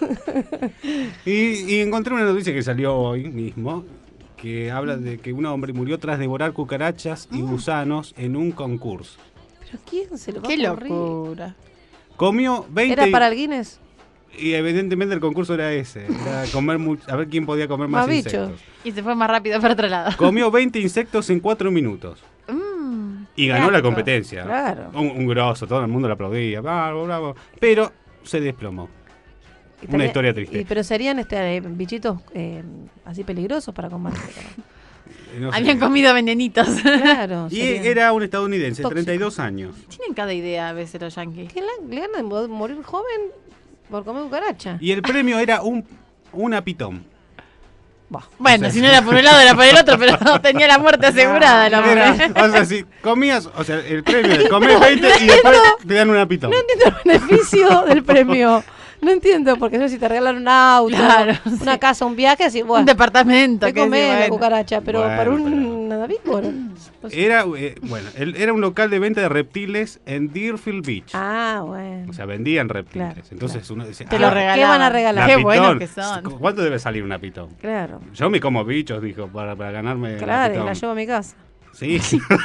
[SPEAKER 4] Y, y encontré una noticia que salió hoy mismo, que habla de que un hombre murió tras devorar cucarachas y gusanos en un concurso.
[SPEAKER 2] ¿Pero quién se lo va
[SPEAKER 3] Qué
[SPEAKER 2] a ocurrir?
[SPEAKER 3] locura.
[SPEAKER 4] Comió veinte...
[SPEAKER 2] ¿Era para el Guinness?
[SPEAKER 4] Y evidentemente el concurso era ese, era comer much- a ver quién podía comer más,
[SPEAKER 2] Más bichos.
[SPEAKER 4] insectos.
[SPEAKER 3] Y se fue más rápido para otro lado.
[SPEAKER 4] Comió veinte insectos en cuatro minutos.
[SPEAKER 3] Mm,
[SPEAKER 4] Y ganó
[SPEAKER 3] qué
[SPEAKER 4] la
[SPEAKER 3] asco.
[SPEAKER 4] competencia.
[SPEAKER 2] Claro.
[SPEAKER 4] Un, un grosso, todo el mundo lo aplaudía, bravo, bravo. Pero se desplomó.
[SPEAKER 2] Y
[SPEAKER 4] Una
[SPEAKER 2] tenía-
[SPEAKER 4] historia triste.
[SPEAKER 2] y- pero serían este, eh, bichitos eh, así peligrosos para comer.
[SPEAKER 4] No sé.
[SPEAKER 3] Habían comido venenitos.
[SPEAKER 2] Claro.
[SPEAKER 4] Y
[SPEAKER 2] serían-
[SPEAKER 4] era un estadounidense,
[SPEAKER 2] Tóxico.
[SPEAKER 4] treinta y dos años.
[SPEAKER 3] Tienen cada idea a veces los yankees.
[SPEAKER 2] ¿Qué la- le ganan de mo- morir joven por comer cucaracha?
[SPEAKER 4] Y el premio era un una pitón.
[SPEAKER 2] Bah.
[SPEAKER 3] Bueno,
[SPEAKER 4] O sea,
[SPEAKER 3] si no era por un lado era por el otro, pero no tenía la muerte asegurada el hombre.
[SPEAKER 4] Era- o sea, si comías, o sea, el premio es comer veinte y después te dan una pitón.
[SPEAKER 2] No entiendo el beneficio del premio. No entiendo, porque eso si te regalan un auto,
[SPEAKER 3] Claro,
[SPEAKER 2] una
[SPEAKER 3] sí.
[SPEAKER 2] casa, un viaje, así, bueno,
[SPEAKER 3] Un departamento.
[SPEAKER 2] te
[SPEAKER 3] que
[SPEAKER 2] comés
[SPEAKER 3] sí,
[SPEAKER 2] la
[SPEAKER 3] bueno.
[SPEAKER 2] cucaracha, pero
[SPEAKER 4] Bueno,
[SPEAKER 2] para un
[SPEAKER 4] pero-
[SPEAKER 2] nadavico, ¿no? No sé.
[SPEAKER 4] Era, eh, bueno, el- era un local de venta de reptiles en Deerfield Beach.
[SPEAKER 2] Ah, bueno.
[SPEAKER 4] O sea, vendían reptiles.
[SPEAKER 2] Claro,
[SPEAKER 4] Entonces uno decía,
[SPEAKER 3] Te
[SPEAKER 4] ah,
[SPEAKER 3] lo
[SPEAKER 2] ¿qué
[SPEAKER 3] regalaban.
[SPEAKER 2] van a regalar?
[SPEAKER 4] la
[SPEAKER 3] Qué
[SPEAKER 4] pitón.
[SPEAKER 3] buenos que son.
[SPEAKER 4] ¿Cuánto debe salir una pitón?
[SPEAKER 2] Claro.
[SPEAKER 4] Yo me como bichos, dijo, para, para ganarme la
[SPEAKER 2] Claro, y
[SPEAKER 4] pitón.
[SPEAKER 2] la llevo a mi casa.
[SPEAKER 4] Sí.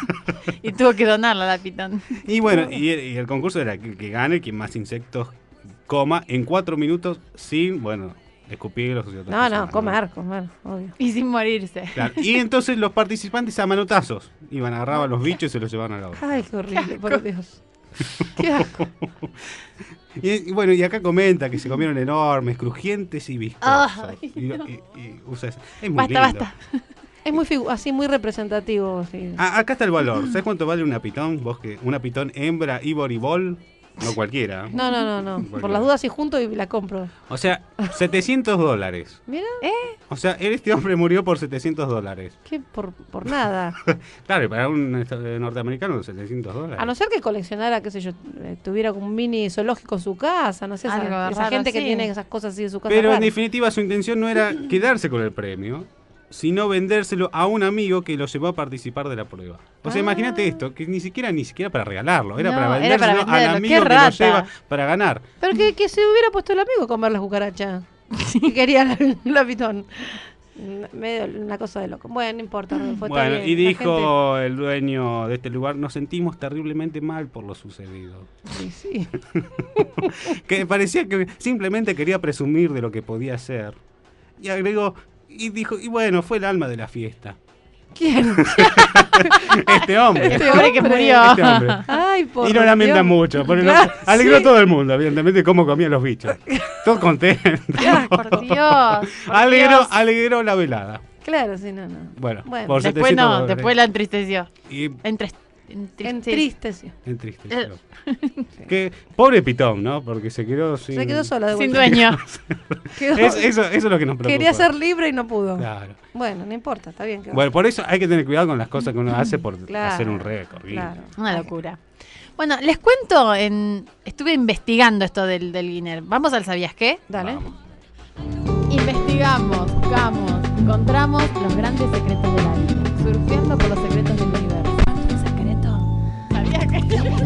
[SPEAKER 3] Y tuvo que donarla la pitón.
[SPEAKER 4] Y bueno, y, y el concurso era que, que gane quien más insectos coma en cuatro minutos sin, bueno, escupirlos. y otras
[SPEAKER 2] No,
[SPEAKER 4] cosas
[SPEAKER 2] no,
[SPEAKER 4] más,
[SPEAKER 2] comer, comer, obvio.
[SPEAKER 3] Y sin morirse.
[SPEAKER 4] Claro. Y entonces los participantes a manotazos iban, agarraban los bichos y se los llevaban a la boca.
[SPEAKER 2] Ay, qué horrible, por Dios. Qué asco.
[SPEAKER 4] Y, y bueno, y acá comenta que se comieron enormes, crujientes y viscosos.
[SPEAKER 3] Ay,
[SPEAKER 4] y, y- y usa esa- es muy
[SPEAKER 3] Basta,
[SPEAKER 4] lindo.
[SPEAKER 3] basta.
[SPEAKER 2] Es muy figu- así muy representativo. Sí.
[SPEAKER 4] Ah, acá está el valor. ¿Sabes cuánto vale una pitón? Vos que una pitón hembra Ivory Ball, no cualquiera.
[SPEAKER 2] No, no, no, no.
[SPEAKER 4] Porque-
[SPEAKER 2] Por las dudas sí junto y la compro.
[SPEAKER 4] O sea, setecientos dólares.
[SPEAKER 2] Mira,
[SPEAKER 4] O sea, este hombre murió por setecientos dólares.
[SPEAKER 2] que por, por nada.
[SPEAKER 4] Claro, y para un esta- norteamericano setecientos dólares.
[SPEAKER 2] A no ser que coleccionara, qué sé yo, eh, tuviera como un mini zoológico en su casa, no sé, esa,
[SPEAKER 3] Algo
[SPEAKER 2] esa
[SPEAKER 3] raro,
[SPEAKER 2] gente que
[SPEAKER 3] sí.
[SPEAKER 2] tiene esas cosas así en su casa.
[SPEAKER 4] Pero en
[SPEAKER 2] raras.
[SPEAKER 4] definitiva su intención no era quedarse con el premio, sino vendérselo a un amigo que lo llevó a participar de la prueba. O sea,
[SPEAKER 2] Ah.
[SPEAKER 4] imagínate esto, que ni siquiera ni siquiera para regalarlo, era
[SPEAKER 3] No,
[SPEAKER 4] para
[SPEAKER 3] era
[SPEAKER 4] vendérselo
[SPEAKER 3] para
[SPEAKER 4] al
[SPEAKER 3] venderlo.
[SPEAKER 4] amigo
[SPEAKER 3] ¡Qué
[SPEAKER 4] que
[SPEAKER 3] rata!
[SPEAKER 4] lo lleva para ganar.
[SPEAKER 2] Pero que, que se hubiera puesto el amigo a comer las cucarachas. Que quería la, la pitón. Medio una cosa de loco. Bueno, no importa, Rodolfo, está
[SPEAKER 4] Bueno,
[SPEAKER 2] bien.
[SPEAKER 4] y
[SPEAKER 2] La
[SPEAKER 4] dijo el dueño de este lugar, nos sentimos terriblemente mal por lo sucedido.
[SPEAKER 2] gente- sí, sí.
[SPEAKER 4] Que parecía que simplemente quería presumir de lo que podía hacer. Y agregó, y dijo, y bueno, fue el alma de la fiesta.
[SPEAKER 2] ¿Quién?
[SPEAKER 4] Este hombre.
[SPEAKER 3] Este hombre que murió.
[SPEAKER 4] Este hombre.
[SPEAKER 2] Ay, por
[SPEAKER 4] Y no lamenta
[SPEAKER 2] Dios.
[SPEAKER 4] mucho, porque lo-
[SPEAKER 2] Claro,
[SPEAKER 4] alegró a
[SPEAKER 2] sí.
[SPEAKER 4] todo el mundo, evidentemente, cómo comían los bichos. Todos contentos.
[SPEAKER 3] Por Dios. por
[SPEAKER 4] Alegró,
[SPEAKER 3] Dios.
[SPEAKER 4] alegró la velada.
[SPEAKER 2] Claro, sí, no, no.
[SPEAKER 4] Bueno,
[SPEAKER 2] Bueno,
[SPEAKER 4] por
[SPEAKER 3] Después
[SPEAKER 4] setecientos
[SPEAKER 3] no,
[SPEAKER 4] dólares.
[SPEAKER 3] después la entristeció.
[SPEAKER 4] Y
[SPEAKER 3] Entres- entriste-
[SPEAKER 2] Entristeció.
[SPEAKER 4] en triste. Que, pobre Pitón, ¿no? Porque se quedó sin...
[SPEAKER 2] Se quedó sola de
[SPEAKER 3] Sin
[SPEAKER 2] vuelta.
[SPEAKER 3] dueño.
[SPEAKER 2] Quedó-
[SPEAKER 4] Es- eso, eso es lo que nos preocupa.
[SPEAKER 2] Quería ser libre y no pudo.
[SPEAKER 4] Claro.
[SPEAKER 2] Bueno, no importa, está bien. que va.
[SPEAKER 4] Bueno, por eso hay que tener cuidado con las cosas que uno hace por
[SPEAKER 2] Claro,
[SPEAKER 4] hacer un récord.
[SPEAKER 2] Claro.
[SPEAKER 3] Una locura. Bueno, les cuento, en, estuve investigando esto del, del Guinness. Vamos al ¿sabías qué?
[SPEAKER 2] Dale.
[SPEAKER 4] Vamos.
[SPEAKER 3] Investigamos, buscamos, encontramos los grandes secretos de la vida. Surfeando por los secretos del universo. ¿Cuánto secreto? ¿Sabías que?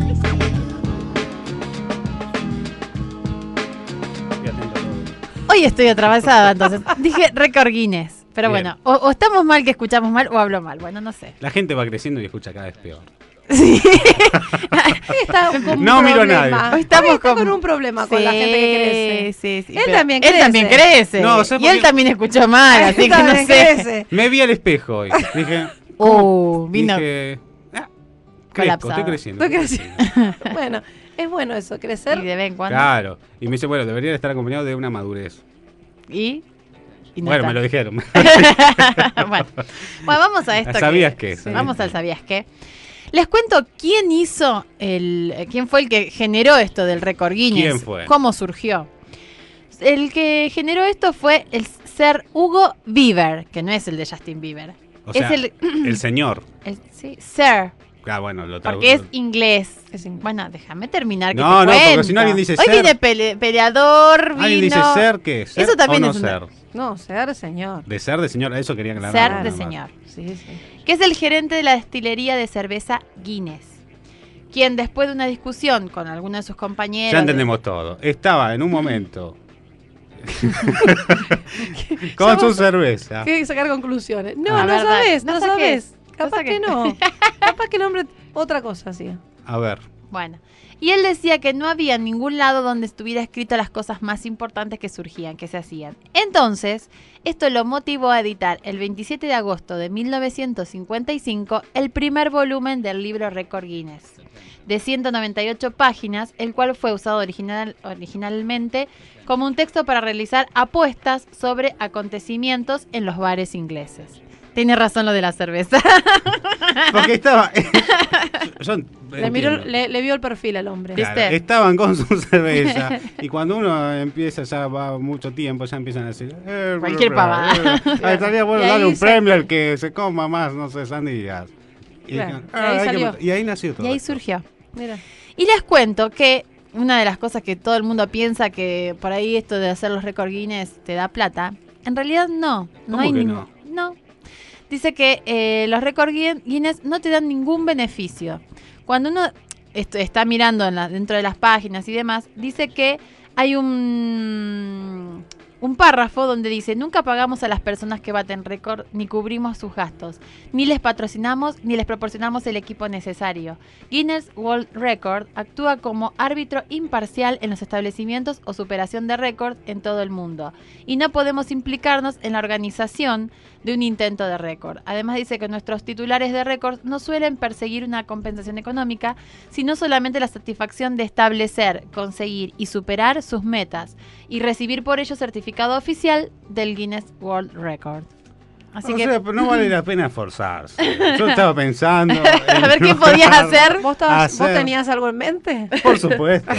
[SPEAKER 4] Estoy atento a todo.
[SPEAKER 3] Hoy estoy atravesada, entonces. Dije récord Guinness. Pero
[SPEAKER 4] Bien.
[SPEAKER 3] bueno, o, o estamos mal que escuchamos mal o hablo mal. Bueno, no sé.
[SPEAKER 4] La gente va creciendo y escucha cada vez peor.
[SPEAKER 3] Sí.
[SPEAKER 2] Hoy está con un
[SPEAKER 4] No miro a
[SPEAKER 2] problema.
[SPEAKER 4] nadie.
[SPEAKER 3] Hoy estamos
[SPEAKER 2] Hoy está
[SPEAKER 3] con-
[SPEAKER 2] con un problema con la gente que crece.
[SPEAKER 3] Sí, sí.
[SPEAKER 2] Él
[SPEAKER 3] pero
[SPEAKER 2] también
[SPEAKER 3] Él
[SPEAKER 2] crece.
[SPEAKER 3] también crece.
[SPEAKER 4] No, ¿sabes
[SPEAKER 3] y
[SPEAKER 4] por
[SPEAKER 3] él
[SPEAKER 4] qué?
[SPEAKER 3] también escuchó mal, así que no
[SPEAKER 2] También
[SPEAKER 3] sé.
[SPEAKER 2] crece.
[SPEAKER 4] Me vi al espejo hoy. Dije,
[SPEAKER 3] Uh, vino.
[SPEAKER 4] dije ah, crezco,
[SPEAKER 3] Colapsado.
[SPEAKER 4] estoy creciendo.
[SPEAKER 2] Estoy
[SPEAKER 4] estoy
[SPEAKER 2] creciendo. Bueno, es bueno eso,
[SPEAKER 3] Y
[SPEAKER 2] crecer.
[SPEAKER 3] de vez en cuando.
[SPEAKER 4] Claro. Y me dice, bueno, debería estar acompañado de una madurez.
[SPEAKER 3] Y. y no
[SPEAKER 4] bueno,
[SPEAKER 3] está.
[SPEAKER 4] me lo dijeron.
[SPEAKER 3] bueno. Bueno, vamos a esto.
[SPEAKER 4] ¿Sabías
[SPEAKER 3] que,
[SPEAKER 4] qué?
[SPEAKER 3] sí,
[SPEAKER 4] ¿Sabías
[SPEAKER 3] Vamos
[SPEAKER 4] qué?
[SPEAKER 3] al ¿sabías qué? Les cuento quién hizo el. quién fue el que generó esto del récord Guinness.
[SPEAKER 4] ¿Quién fue?
[SPEAKER 3] ¿Cómo surgió? El que generó esto fue el Sir Hugo Beaver, que no es el de Justin Bieber.
[SPEAKER 4] O sea,
[SPEAKER 3] es el,
[SPEAKER 4] el señor.
[SPEAKER 3] el- sí, Sir,
[SPEAKER 4] Ah, bueno, lo
[SPEAKER 3] porque es
[SPEAKER 4] tradujo.
[SPEAKER 3] inglés.
[SPEAKER 2] Es inglés.
[SPEAKER 3] Bueno, déjame terminar. Que
[SPEAKER 4] No,
[SPEAKER 3] te
[SPEAKER 4] no, porque
[SPEAKER 3] cuento.
[SPEAKER 4] si no alguien dice
[SPEAKER 3] Hoy
[SPEAKER 4] Sir.
[SPEAKER 3] viene pele- peleador, vino.
[SPEAKER 4] ¿Alguien dice ser qué? ¿Ser
[SPEAKER 3] Eso también
[SPEAKER 4] o no
[SPEAKER 3] es una-
[SPEAKER 4] ser?
[SPEAKER 2] No, ser señor.
[SPEAKER 4] De ser de señor, eso quería aclarar.
[SPEAKER 3] Ser
[SPEAKER 4] nada
[SPEAKER 3] de
[SPEAKER 4] más.
[SPEAKER 3] señor.
[SPEAKER 2] Sí, sí.
[SPEAKER 3] Que es el gerente de la destilería de cerveza Guinness, quien después de una discusión con alguno de sus compañeros...
[SPEAKER 4] Ya
[SPEAKER 3] de-
[SPEAKER 4] entendemos todo. Estaba en un momento con su cerveza.
[SPEAKER 2] Hay que sacar conclusiones. No,
[SPEAKER 3] A
[SPEAKER 2] no
[SPEAKER 3] ver,
[SPEAKER 2] sabes,
[SPEAKER 3] no
[SPEAKER 2] no
[SPEAKER 3] saques,
[SPEAKER 2] sabes.
[SPEAKER 3] no
[SPEAKER 2] Capaz
[SPEAKER 3] saques.
[SPEAKER 2] que no. Capaz que el hombre otra cosa hacía.
[SPEAKER 4] A ver.
[SPEAKER 3] Bueno, y él decía que no había ningún lado donde estuviera escrito las cosas más importantes que surgían, que se hacían. Entonces, esto lo motivó a editar el veintisiete de agosto de mil novecientos cincuenta y cinco el primer volumen del libro Récord Guinness, de ciento noventa y ocho páginas, el cual fue usado original, originalmente como un texto para realizar apuestas sobre acontecimientos en los bares ingleses. Tiene razón lo de la cerveza.
[SPEAKER 4] Porque estaba. Yo
[SPEAKER 2] Le, miró,
[SPEAKER 4] entiendo.
[SPEAKER 2] le, le vio el perfil al hombre.
[SPEAKER 3] ¿Viste?
[SPEAKER 4] Claro, estaban con su cerveza y cuando uno empieza, ya va mucho tiempo, ya empiezan a decir eh,
[SPEAKER 3] Cualquier
[SPEAKER 4] eh,
[SPEAKER 3] pavada.
[SPEAKER 4] eh, eh, estaría bueno
[SPEAKER 2] Y ahí
[SPEAKER 4] darle un
[SPEAKER 2] se-
[SPEAKER 4] premio al que se coma más, no sé, sandías. Y,
[SPEAKER 2] Claro,
[SPEAKER 4] dijeron,
[SPEAKER 2] y ahí
[SPEAKER 4] "Ah, hay que
[SPEAKER 2] salió".
[SPEAKER 4] meter- y ahí nació todo.
[SPEAKER 3] Y ahí
[SPEAKER 4] esto.
[SPEAKER 3] surgió.
[SPEAKER 2] Mira.
[SPEAKER 3] Y les cuento que una de las cosas que todo el mundo piensa que por ahí esto de hacer los récord Guinness te da plata, en realidad no. No
[SPEAKER 4] ¿Cómo
[SPEAKER 3] hay
[SPEAKER 4] que
[SPEAKER 3] ningún- no. Dice que eh, los récord Guin- Guinness no te dan ningún beneficio. Cuando uno est- está mirando en la- dentro de las páginas y demás, dice que hay un, un párrafo donde dice: nunca pagamos a las personas que baten récord ni cubrimos sus gastos, ni les patrocinamos ni les proporcionamos el equipo necesario. Guinness World Record actúa como árbitro imparcial en los establecimientos o superación de récords en todo el mundo, y no podemos implicarnos en la organización de un intento de récord. Además dice que nuestros titulares de récords no suelen perseguir una compensación económica, sino solamente la satisfacción de establecer, conseguir y superar sus metas, y recibir por ello certificado oficial del Guinness World Record. Así
[SPEAKER 4] O
[SPEAKER 3] que
[SPEAKER 4] sea, pero no vale la pena esforzarse. Yo estaba pensando.
[SPEAKER 3] a ver qué podías hacer.
[SPEAKER 2] ¿Vos, estabas- ¿Vos
[SPEAKER 4] Hacer.
[SPEAKER 2] tenías algo en mente?
[SPEAKER 4] Por supuesto.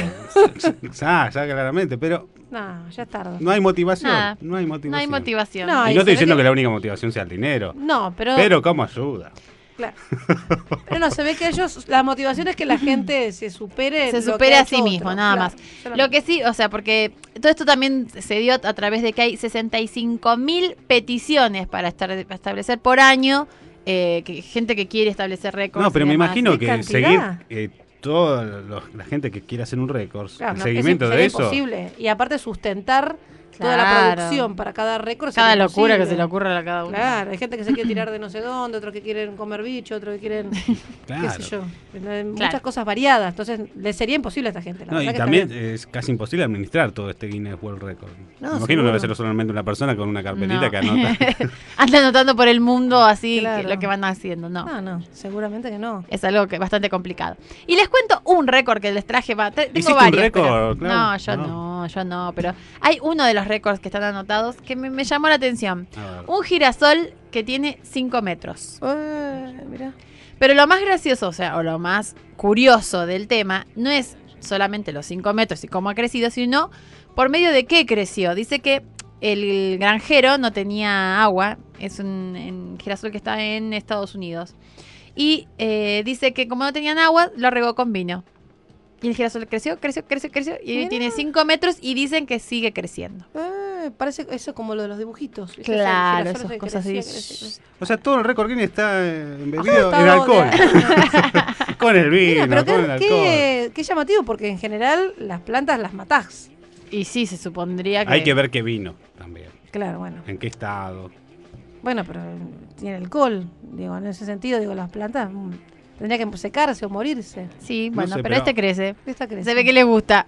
[SPEAKER 4] Ya, ya claramente, pero
[SPEAKER 2] No, ya es tarde.
[SPEAKER 4] no hay motivación.
[SPEAKER 3] Nada.
[SPEAKER 4] No hay motivación.
[SPEAKER 3] No hay motivación.
[SPEAKER 2] No,
[SPEAKER 4] Y
[SPEAKER 2] y
[SPEAKER 4] no
[SPEAKER 2] se
[SPEAKER 4] estoy
[SPEAKER 2] ve
[SPEAKER 4] diciendo
[SPEAKER 2] que-
[SPEAKER 4] que la única motivación sea el dinero.
[SPEAKER 2] No, pero.
[SPEAKER 4] Pero ¿cómo ayuda?
[SPEAKER 2] Claro. Pero no, se ve que ellos. La motivación es que la gente se supere.
[SPEAKER 3] Se
[SPEAKER 2] lo que
[SPEAKER 3] supere
[SPEAKER 2] ha
[SPEAKER 3] a
[SPEAKER 2] hecho
[SPEAKER 3] sí
[SPEAKER 2] otro.
[SPEAKER 3] mismo, nada
[SPEAKER 2] Claro,
[SPEAKER 3] más.
[SPEAKER 2] solamente.
[SPEAKER 3] Lo que sí, o sea, porque todo esto también se dio a través de que hay sesenta y cinco mil peticiones para estar, para establecer por año, eh, que, gente que quiere establecer récords.
[SPEAKER 4] No, pero
[SPEAKER 3] y
[SPEAKER 4] me
[SPEAKER 3] demás.
[SPEAKER 4] imagino
[SPEAKER 2] ¿Qué
[SPEAKER 4] que
[SPEAKER 2] cantidad?
[SPEAKER 4] seguir eh, toda los- la gente que quiera hacer un récord,
[SPEAKER 2] Claro,
[SPEAKER 4] el
[SPEAKER 2] no,
[SPEAKER 4] seguimiento
[SPEAKER 2] es,
[SPEAKER 4] de
[SPEAKER 2] sería
[SPEAKER 4] eso.
[SPEAKER 2] imposible. Y aparte sustentar toda la
[SPEAKER 3] Claro.
[SPEAKER 2] producción para cada récord.
[SPEAKER 3] Cada
[SPEAKER 2] sería
[SPEAKER 3] locura que
[SPEAKER 2] imposible.
[SPEAKER 3] se le ocurre a cada uno.
[SPEAKER 2] Claro, hay gente que se quiere tirar de no sé dónde, otros que quieren comer bicho, otros que quieren,
[SPEAKER 4] Claro.
[SPEAKER 2] qué sé yo, eh, muchas cosas variadas. Entonces, le sería imposible a esta gente. La
[SPEAKER 4] No,
[SPEAKER 2] verdad
[SPEAKER 4] y
[SPEAKER 2] que está
[SPEAKER 4] también
[SPEAKER 2] bien.
[SPEAKER 4] es casi imposible administrar todo este Guinness World Record.
[SPEAKER 2] No,
[SPEAKER 4] Me imagino
[SPEAKER 2] seguro.
[SPEAKER 4] no debe ser solamente una persona con una carpetita
[SPEAKER 3] No.
[SPEAKER 4] que anota.
[SPEAKER 3] Anda anotando por el mundo así
[SPEAKER 2] Claro.
[SPEAKER 3] que- lo que van haciendo, no.
[SPEAKER 2] No, no, seguramente que no.
[SPEAKER 3] Es algo que bastante complicado. Y les cuento un récord que les traje. Va, te- tengo
[SPEAKER 4] ¿Hiciste un
[SPEAKER 3] varios.
[SPEAKER 4] récord,
[SPEAKER 3] pero-
[SPEAKER 4] Clau?
[SPEAKER 3] No, yo
[SPEAKER 4] No.
[SPEAKER 3] no. yo no. Pero hay uno de los récords que están anotados que me, me llamó la atención.
[SPEAKER 4] A ver.
[SPEAKER 3] Un girasol que tiene cinco metros.
[SPEAKER 2] Eh, mirá.
[SPEAKER 3] Pero lo más gracioso, o sea, o lo más curioso del tema, no es solamente los cinco metros y cómo ha crecido, sino por medio de qué creció. Dice que el granjero no tenía agua, es un, un girasol que está en Estados Unidos. Y eh, dice que como no tenían agua, lo regó con vino. Y el girasol creció, creció, creció, creció. Y hoy
[SPEAKER 2] Mirá.
[SPEAKER 3] tiene cinco metros y dicen que sigue creciendo.
[SPEAKER 2] Eh, me parece eso como lo de los dibujitos. ¿viste?
[SPEAKER 3] Claro,
[SPEAKER 2] Ese
[SPEAKER 3] esas
[SPEAKER 2] girasol que
[SPEAKER 3] cosas
[SPEAKER 2] crecía,
[SPEAKER 3] así.
[SPEAKER 2] crecía, crecía.
[SPEAKER 4] O sea, todo el récord Guinness está eh, embebido
[SPEAKER 2] Ajá,
[SPEAKER 4] en
[SPEAKER 2] está
[SPEAKER 4] alcohol.
[SPEAKER 2] donde-
[SPEAKER 4] Con el vino,
[SPEAKER 2] Mira, pero
[SPEAKER 4] con el
[SPEAKER 2] qué,
[SPEAKER 4] alcohol.
[SPEAKER 2] qué, qué llamativo, porque en general las plantas las matás.
[SPEAKER 3] Y sí, se supondría que...
[SPEAKER 4] Hay que ver qué vino también.
[SPEAKER 2] Claro, bueno.
[SPEAKER 4] En qué estado.
[SPEAKER 2] Bueno, pero tiene alcohol. Digo, en ese sentido, digo, las plantas mm, tendrían que secarse o morirse.
[SPEAKER 3] Sí,
[SPEAKER 4] No
[SPEAKER 3] bueno,
[SPEAKER 4] sé,
[SPEAKER 3] pero,
[SPEAKER 4] pero-
[SPEAKER 3] este crece.
[SPEAKER 2] Esta crece.
[SPEAKER 3] Se ve que le gusta.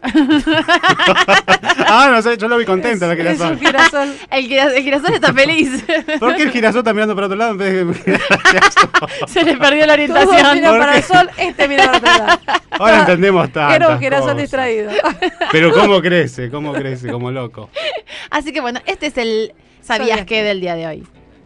[SPEAKER 4] Ah, no sé, yo lo vi contento el
[SPEAKER 2] Es un
[SPEAKER 4] girasol.
[SPEAKER 2] girasol.
[SPEAKER 3] El, gira- el girasol está feliz.
[SPEAKER 4] ¿Por qué el girasol está mirando para otro lado en vez de mirar hacia eso?
[SPEAKER 3] Se le perdió la
[SPEAKER 2] Todos
[SPEAKER 3] orientación.
[SPEAKER 2] miran
[SPEAKER 4] ¿Por
[SPEAKER 2] para
[SPEAKER 4] qué?
[SPEAKER 2] el sol, este mira para otro lado.
[SPEAKER 4] Ahora entendemos tantas
[SPEAKER 2] Era un girasol
[SPEAKER 4] cosas.
[SPEAKER 2] distraído.
[SPEAKER 4] Pero cómo crece, cómo crece, como loco.
[SPEAKER 3] Así que bueno, este es el ¿Sabías
[SPEAKER 2] ¿Sabías
[SPEAKER 3] qué
[SPEAKER 2] qué?
[SPEAKER 3] del día de hoy?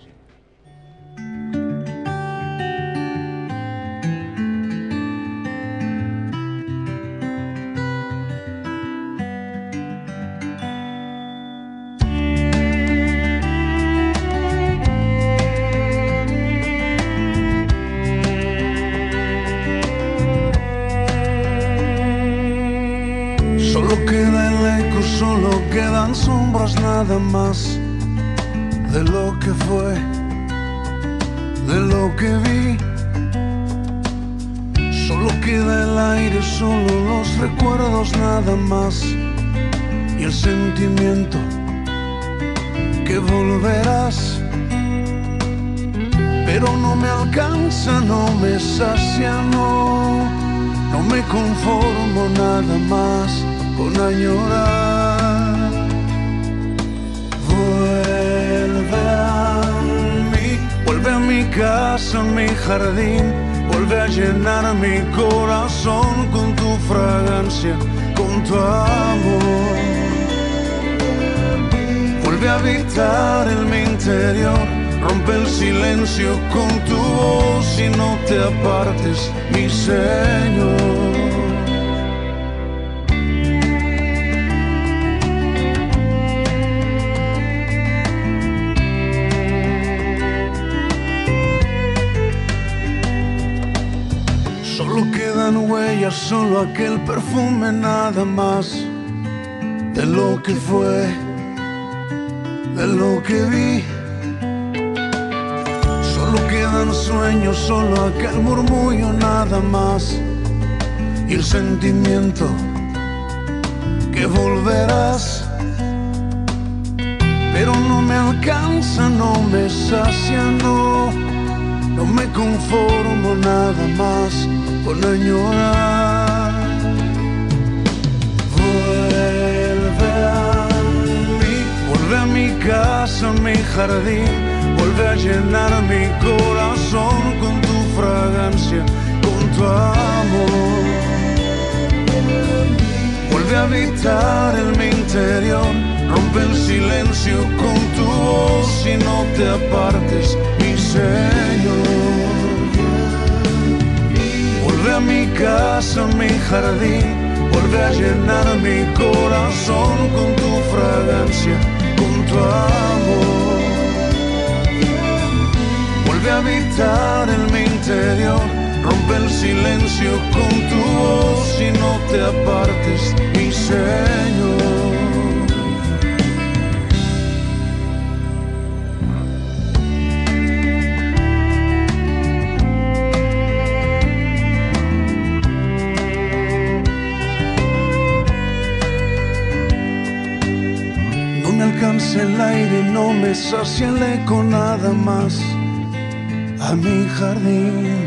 [SPEAKER 7] Solo queda el eco, solo quedan sombras nada más de lo que fue, de lo que vi. Solo queda el aire, solo los recuerdos nada más y el sentimiento que volverás. Pero no me alcanza, no me sacia, no, no me conformo nada más con añorar. Vuelve a mí, vuelve a mi casa, a mi jardín, vuelve a llenar mi corazón con tu fragancia, con tu amor. Vuelve a habitar en mi interior, rompe el silencio con tu voz y no te apartes, mi Señor. Solo quedan huellas, solo aquel perfume nada más de lo que fue, de lo que vi. Solo quedan sueños, solo aquel murmullo nada más y el sentimiento que volverás. Pero no me alcanza, no me sacia, no, no me conformo nada más con añorar. Vuelve a mí, vuelve a mi casa, a mi jardín, vuelve a llenar mi corazón con tu fragancia, con tu amor. Vuelve a habitar en mi interior, rompe el silencio con tu voz y no te apartes, mi Señor. Vuelve a mi casa, a mi jardín, vuelve a llenar mi corazón con tu fragancia, con tu amor. Vuelve a habitar en mi interior, rompe el silencio con tu voz y no te apartes, mi Señor. No me alcanza el aire, no me sacia el eco nada más a mi jardín.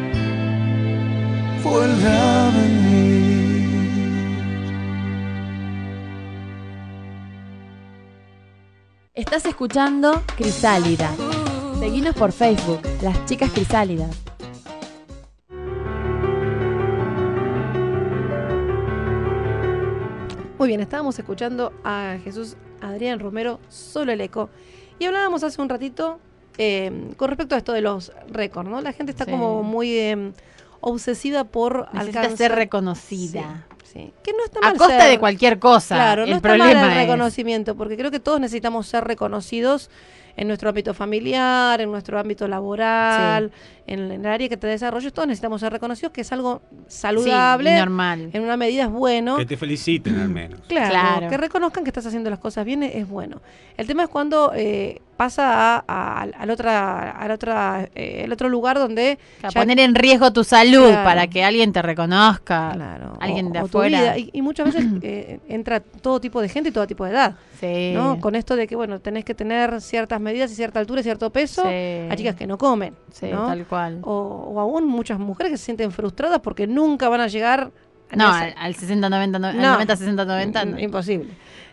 [SPEAKER 7] Vuelve a venir.
[SPEAKER 1] Estás escuchando Crisálida. Seguinos por Facebook, Las Chicas Crisálidas.
[SPEAKER 2] Muy bien, estábamos escuchando a Jesús Adrián Romero, Solo el Eco. Y hablábamos hace un ratito eh, con respecto a esto de los récords, ¿no? La gente está
[SPEAKER 3] Sí.
[SPEAKER 2] como muy eh, obsesiva por
[SPEAKER 3] Necesita
[SPEAKER 2] alcanzar...
[SPEAKER 3] ser reconocida.
[SPEAKER 2] Sí. Sí. Que no está
[SPEAKER 3] A
[SPEAKER 2] mal
[SPEAKER 3] costa
[SPEAKER 2] ser-
[SPEAKER 3] de cualquier cosa.
[SPEAKER 2] Claro,
[SPEAKER 3] el
[SPEAKER 2] no está
[SPEAKER 3] problema
[SPEAKER 2] mal el
[SPEAKER 3] es-
[SPEAKER 2] reconocimiento, porque creo que todos necesitamos ser reconocidos en nuestro ámbito familiar, en nuestro ámbito laboral, en, en el área que te desarrolles, todos necesitamos ser reconocidos, que es algo saludable,
[SPEAKER 3] Sí, y normal.
[SPEAKER 2] en una medida es bueno.
[SPEAKER 4] Que te feliciten al menos.
[SPEAKER 2] Claro,
[SPEAKER 3] Claro.
[SPEAKER 2] que reconozcan que estás haciendo las cosas bien es, es bueno. El tema es cuando eh, pasa a, a- al, al otra, al otra, eh, el otro lugar donde
[SPEAKER 3] A
[SPEAKER 2] ya-
[SPEAKER 3] poner en riesgo tu salud
[SPEAKER 2] Claro.
[SPEAKER 3] para que alguien te reconozca.
[SPEAKER 2] claro,
[SPEAKER 3] Alguien
[SPEAKER 2] o-
[SPEAKER 3] de
[SPEAKER 2] o tu
[SPEAKER 3] afuera.
[SPEAKER 2] vida. Y, y muchas veces eh, entra todo tipo de gente y todo tipo de edad.
[SPEAKER 3] Sí.
[SPEAKER 2] ¿No? Con esto de que, bueno, tenés que tener ciertas medidas y cierta altura y cierto peso.
[SPEAKER 3] Sí.
[SPEAKER 2] Hay chicas que no comen,
[SPEAKER 3] Sí,
[SPEAKER 2] ¿no?
[SPEAKER 3] tal cual.
[SPEAKER 2] O, o aún muchas mujeres que se sienten frustradas porque nunca van a llegar a
[SPEAKER 3] No,
[SPEAKER 2] esa-
[SPEAKER 3] al, al sesenta noventa, no, al
[SPEAKER 2] No.
[SPEAKER 3] noventa sesenta noventa.
[SPEAKER 2] Mm,
[SPEAKER 3] No,
[SPEAKER 2] imposible.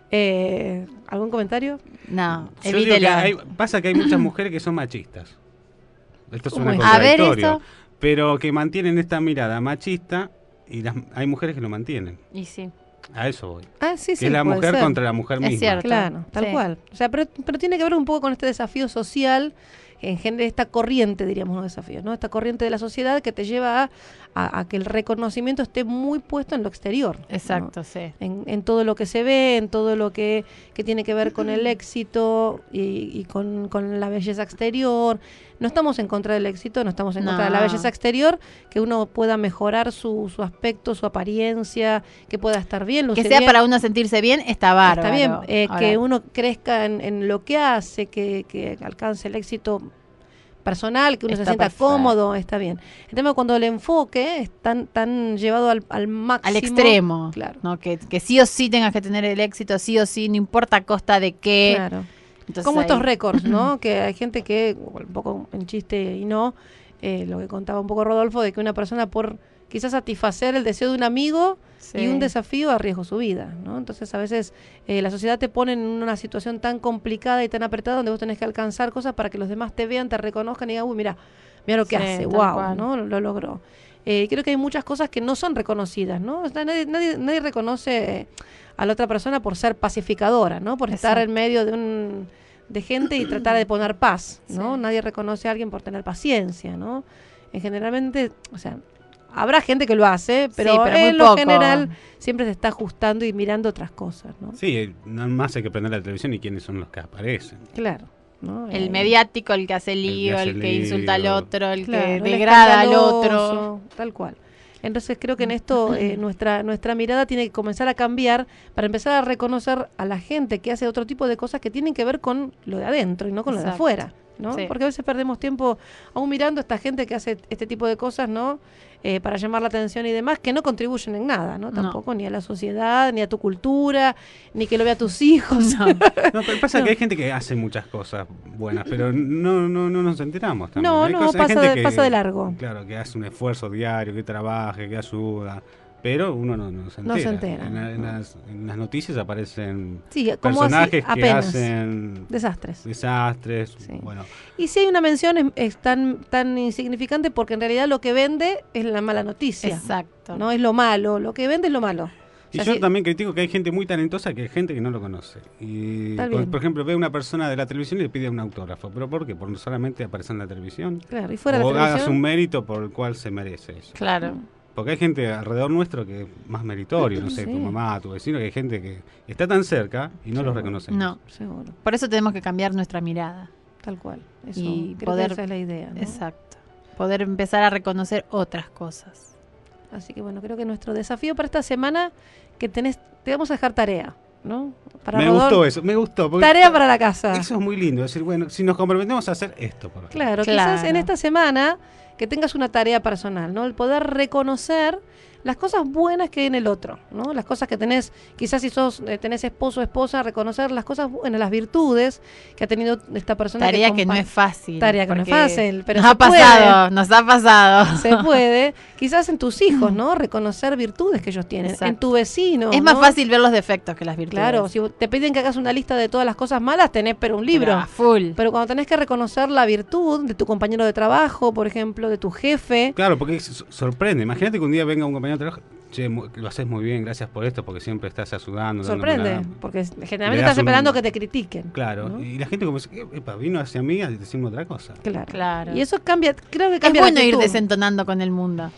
[SPEAKER 2] Eh, ¿Algún comentario?
[SPEAKER 3] no
[SPEAKER 4] Yo digo que
[SPEAKER 3] evítelo.
[SPEAKER 4] hay- pasa que hay muchas mujeres que son machistas. Esto es
[SPEAKER 2] ¿Cómo
[SPEAKER 4] una
[SPEAKER 2] es?
[SPEAKER 3] A ver,
[SPEAKER 4] contradictorio.
[SPEAKER 3] eso.
[SPEAKER 4] Pero que mantienen esta mirada machista y las, hay mujeres que lo mantienen.
[SPEAKER 3] Y sí.
[SPEAKER 4] A eso voy.
[SPEAKER 2] Ah, sí,
[SPEAKER 4] que
[SPEAKER 2] sí.
[SPEAKER 4] es la
[SPEAKER 2] puede
[SPEAKER 4] mujer
[SPEAKER 2] ser.
[SPEAKER 4] contra la mujer
[SPEAKER 3] Es
[SPEAKER 4] misma.
[SPEAKER 3] cierto.
[SPEAKER 2] Claro, tal
[SPEAKER 3] Sí.
[SPEAKER 2] cual. O sea, pero, pero tiene que ver un poco con este desafío social, en general, esta corriente, diríamos, no desafío, ¿no? Esta corriente de la sociedad que te lleva a, a- a que el reconocimiento esté muy puesto en lo exterior. ¿no?
[SPEAKER 3] Exacto, sí.
[SPEAKER 2] En, en todo lo que se ve, en todo lo que, que tiene que ver con el éxito y, y con, con la belleza exterior. No estamos en contra del éxito, no estamos en contra de la
[SPEAKER 3] No.
[SPEAKER 2] belleza exterior, que uno pueda mejorar su, su aspecto, su apariencia, que pueda estar bien,
[SPEAKER 3] Que
[SPEAKER 2] lucir
[SPEAKER 3] sea
[SPEAKER 2] bien.
[SPEAKER 3] para uno sentirse bien, está bárbaro.
[SPEAKER 2] Está bien, eh,
[SPEAKER 3] Ahora,
[SPEAKER 2] que uno crezca en, en lo que hace, que, que alcance el éxito personal, que uno se
[SPEAKER 3] Está
[SPEAKER 2] sienta
[SPEAKER 3] perfecto.
[SPEAKER 2] cómodo, está bien. El tema es cuando el enfoque es tan, tan llevado al, al máximo.
[SPEAKER 3] al extremo.
[SPEAKER 2] Claro.
[SPEAKER 3] ¿no? Que, que sí o sí tengas que tener el éxito, sí o sí, no importa a costa de qué.
[SPEAKER 2] Claro.
[SPEAKER 3] Entonces,
[SPEAKER 2] Como
[SPEAKER 3] ahí-
[SPEAKER 2] estos récords, ¿no? Que hay gente que, un poco en chiste y no, eh, lo que contaba un poco Rodolfo, de que una persona por quizás satisfacer el deseo de un amigo
[SPEAKER 3] Sí.
[SPEAKER 2] y un desafío arriesgó su vida, ¿no? Entonces a veces eh, la sociedad te pone en una situación tan complicada y tan apretada donde vos tenés que alcanzar cosas para que los demás te vean, te reconozcan y digan, uy, mira, mira lo que
[SPEAKER 3] Sí,
[SPEAKER 2] hace,
[SPEAKER 3] tal
[SPEAKER 2] wow,
[SPEAKER 3] cual.
[SPEAKER 2] ¿no? Lo logró. Eh, creo que hay muchas cosas que no son reconocidas, ¿no? O sea, nadie, nadie, nadie reconoce eh, a la otra persona por ser pacificadora, ¿no? Por estar
[SPEAKER 3] Exacto.
[SPEAKER 2] en medio de un de gente y tratar de poner paz, ¿no?
[SPEAKER 3] Sí.
[SPEAKER 2] Nadie reconoce a alguien por tener paciencia, ¿no? En generalmente, o sea, habrá gente que lo hace, pero,
[SPEAKER 3] Sí, pero muy
[SPEAKER 2] en lo
[SPEAKER 3] poco.
[SPEAKER 2] general siempre se está ajustando y mirando otras cosas, ¿no?
[SPEAKER 4] Sí, eh, nada más hay que prender la televisión y quiénes son los que aparecen.
[SPEAKER 2] Claro, ¿no?
[SPEAKER 3] El
[SPEAKER 2] Eh,
[SPEAKER 3] mediático, el que hace
[SPEAKER 4] que
[SPEAKER 3] lío,
[SPEAKER 4] hace
[SPEAKER 3] el que,
[SPEAKER 4] lío.
[SPEAKER 3] insulta al otro, el
[SPEAKER 2] claro,
[SPEAKER 3] que
[SPEAKER 2] el
[SPEAKER 3] degrada al otro.
[SPEAKER 2] escandaloso, tal cual. Entonces creo que en esto eh, nuestra nuestra mirada tiene que comenzar a cambiar para empezar a reconocer a la gente que hace otro tipo de cosas que tienen que ver con lo de adentro y no con lo de
[SPEAKER 3] Exacto.
[SPEAKER 2] afuera, ¿no?
[SPEAKER 3] Sí.
[SPEAKER 2] Porque a veces perdemos tiempo aún mirando a esta gente que hace este tipo de cosas, ¿no? Eh, para llamar la atención y demás, que no contribuyen en nada, ¿no?
[SPEAKER 3] No.
[SPEAKER 2] Tampoco ni a la sociedad, ni a tu cultura, ni que lo vea tus hijos.
[SPEAKER 3] No.
[SPEAKER 4] No, pero pasa que hay gente que hace muchas cosas buenas, pero no, no, no nos enteramos también.
[SPEAKER 2] No,
[SPEAKER 4] Hay
[SPEAKER 2] no,
[SPEAKER 4] cosas- hay
[SPEAKER 2] pasa
[SPEAKER 4] gente
[SPEAKER 2] de- pasa de largo.
[SPEAKER 4] Claro, que hace un esfuerzo diario, que trabaje, que ayuda, pero uno no, no se entera.
[SPEAKER 2] No se entera,
[SPEAKER 4] En, la- en
[SPEAKER 2] no.
[SPEAKER 4] las, en las noticias aparecen
[SPEAKER 2] Sí, como así,
[SPEAKER 4] personajes que
[SPEAKER 2] apenas.
[SPEAKER 4] hacen
[SPEAKER 2] Desastres.
[SPEAKER 4] desastres.
[SPEAKER 2] Sí.
[SPEAKER 4] Bueno,
[SPEAKER 2] Y si hay una mención es, es tan tan insignificante porque en realidad lo que vende es la mala noticia.
[SPEAKER 3] Exacto.
[SPEAKER 2] No es lo malo, lo que vende es lo malo.
[SPEAKER 4] y
[SPEAKER 2] O sea,
[SPEAKER 4] yo
[SPEAKER 2] si-
[SPEAKER 4] también critico que hay gente muy talentosa que hay gente que no lo conoce. Y
[SPEAKER 2] Está
[SPEAKER 4] por,
[SPEAKER 2] bien.
[SPEAKER 4] por ejemplo, ve a una persona de la televisión y le pide un autógrafo. ¿Pero por qué? Por solamente aparecer en la televisión.
[SPEAKER 2] Claro, y fuera de
[SPEAKER 4] o
[SPEAKER 2] la
[SPEAKER 4] hagas
[SPEAKER 2] televisión.
[SPEAKER 4] un mérito por el cual se merece eso.
[SPEAKER 3] Claro.
[SPEAKER 4] Porque hay gente alrededor nuestro que es más meritorio, no sé,
[SPEAKER 2] Sí.
[SPEAKER 4] tu mamá, tu vecino, que hay gente que está tan cerca y no los
[SPEAKER 2] Seguro.
[SPEAKER 4] reconocemos.
[SPEAKER 3] No.
[SPEAKER 2] Seguro,
[SPEAKER 3] Por eso tenemos que cambiar nuestra mirada.
[SPEAKER 2] tal cual. Eso,
[SPEAKER 3] Y
[SPEAKER 2] creo
[SPEAKER 3] poder-
[SPEAKER 2] que esa es la idea, ¿no?
[SPEAKER 3] Exacto. Poder empezar a reconocer otras cosas.
[SPEAKER 2] Así que bueno, creo que nuestro desafío para esta semana que tenés, te vamos a dejar tarea, ¿no? Para
[SPEAKER 4] me
[SPEAKER 2] Rodolfo-
[SPEAKER 4] gustó eso, me gustó. porque
[SPEAKER 2] Tarea para la casa.
[SPEAKER 4] Eso es muy lindo, decir, bueno, si nos comprometemos a hacer esto, por ejemplo.
[SPEAKER 2] Claro,
[SPEAKER 3] Claro.
[SPEAKER 2] quizás en esta semana que tengas una tarea personal, ¿no? El poder reconocer las cosas buenas que hay en el otro, ¿no? Las cosas que tenés, quizás si sos eh, tenés esposo o esposa, reconocer las cosas buenas, las virtudes que ha tenido esta persona.
[SPEAKER 3] Tarea que, no
[SPEAKER 2] compa-
[SPEAKER 3] es fácil.
[SPEAKER 2] Tarea que no es
[SPEAKER 3] porque
[SPEAKER 2] fácil, pero
[SPEAKER 3] nos
[SPEAKER 2] se
[SPEAKER 3] ha pasado, nos ha pasado.
[SPEAKER 2] Se puede, quizás en tus hijos, ¿no? Reconocer virtudes que ellos tienen,
[SPEAKER 3] Exacto.
[SPEAKER 2] en tu vecino.
[SPEAKER 3] Es más
[SPEAKER 2] ¿no?
[SPEAKER 3] fácil ver los defectos que las virtudes.
[SPEAKER 2] Claro, si te piden que hagas una lista de todas las cosas malas, tenés pero un libro.
[SPEAKER 3] Pero a full.
[SPEAKER 2] Pero cuando tenés que reconocer la virtud de tu compañero de trabajo, por ejemplo, de tu jefe,
[SPEAKER 4] Claro, porque es- sorprende. Imagínate que un día venga un compañero de trabajo, che, mu- lo haces muy bien, gracias por esto, porque siempre estás ayudando. dándome
[SPEAKER 2] sorprende,
[SPEAKER 4] la-
[SPEAKER 2] porque generalmente
[SPEAKER 4] le das
[SPEAKER 2] estás esperando
[SPEAKER 4] un-
[SPEAKER 2] que te critiquen.
[SPEAKER 4] Claro,
[SPEAKER 2] ¿no?
[SPEAKER 4] y la gente como dice, epa, vino hacia mí a decirme otra cosa.
[SPEAKER 2] Claro.
[SPEAKER 3] Claro.
[SPEAKER 2] Y eso cambia, creo que
[SPEAKER 3] Es
[SPEAKER 2] cambia la
[SPEAKER 3] bueno ir
[SPEAKER 2] actitud.
[SPEAKER 3] desentonando con el mundo.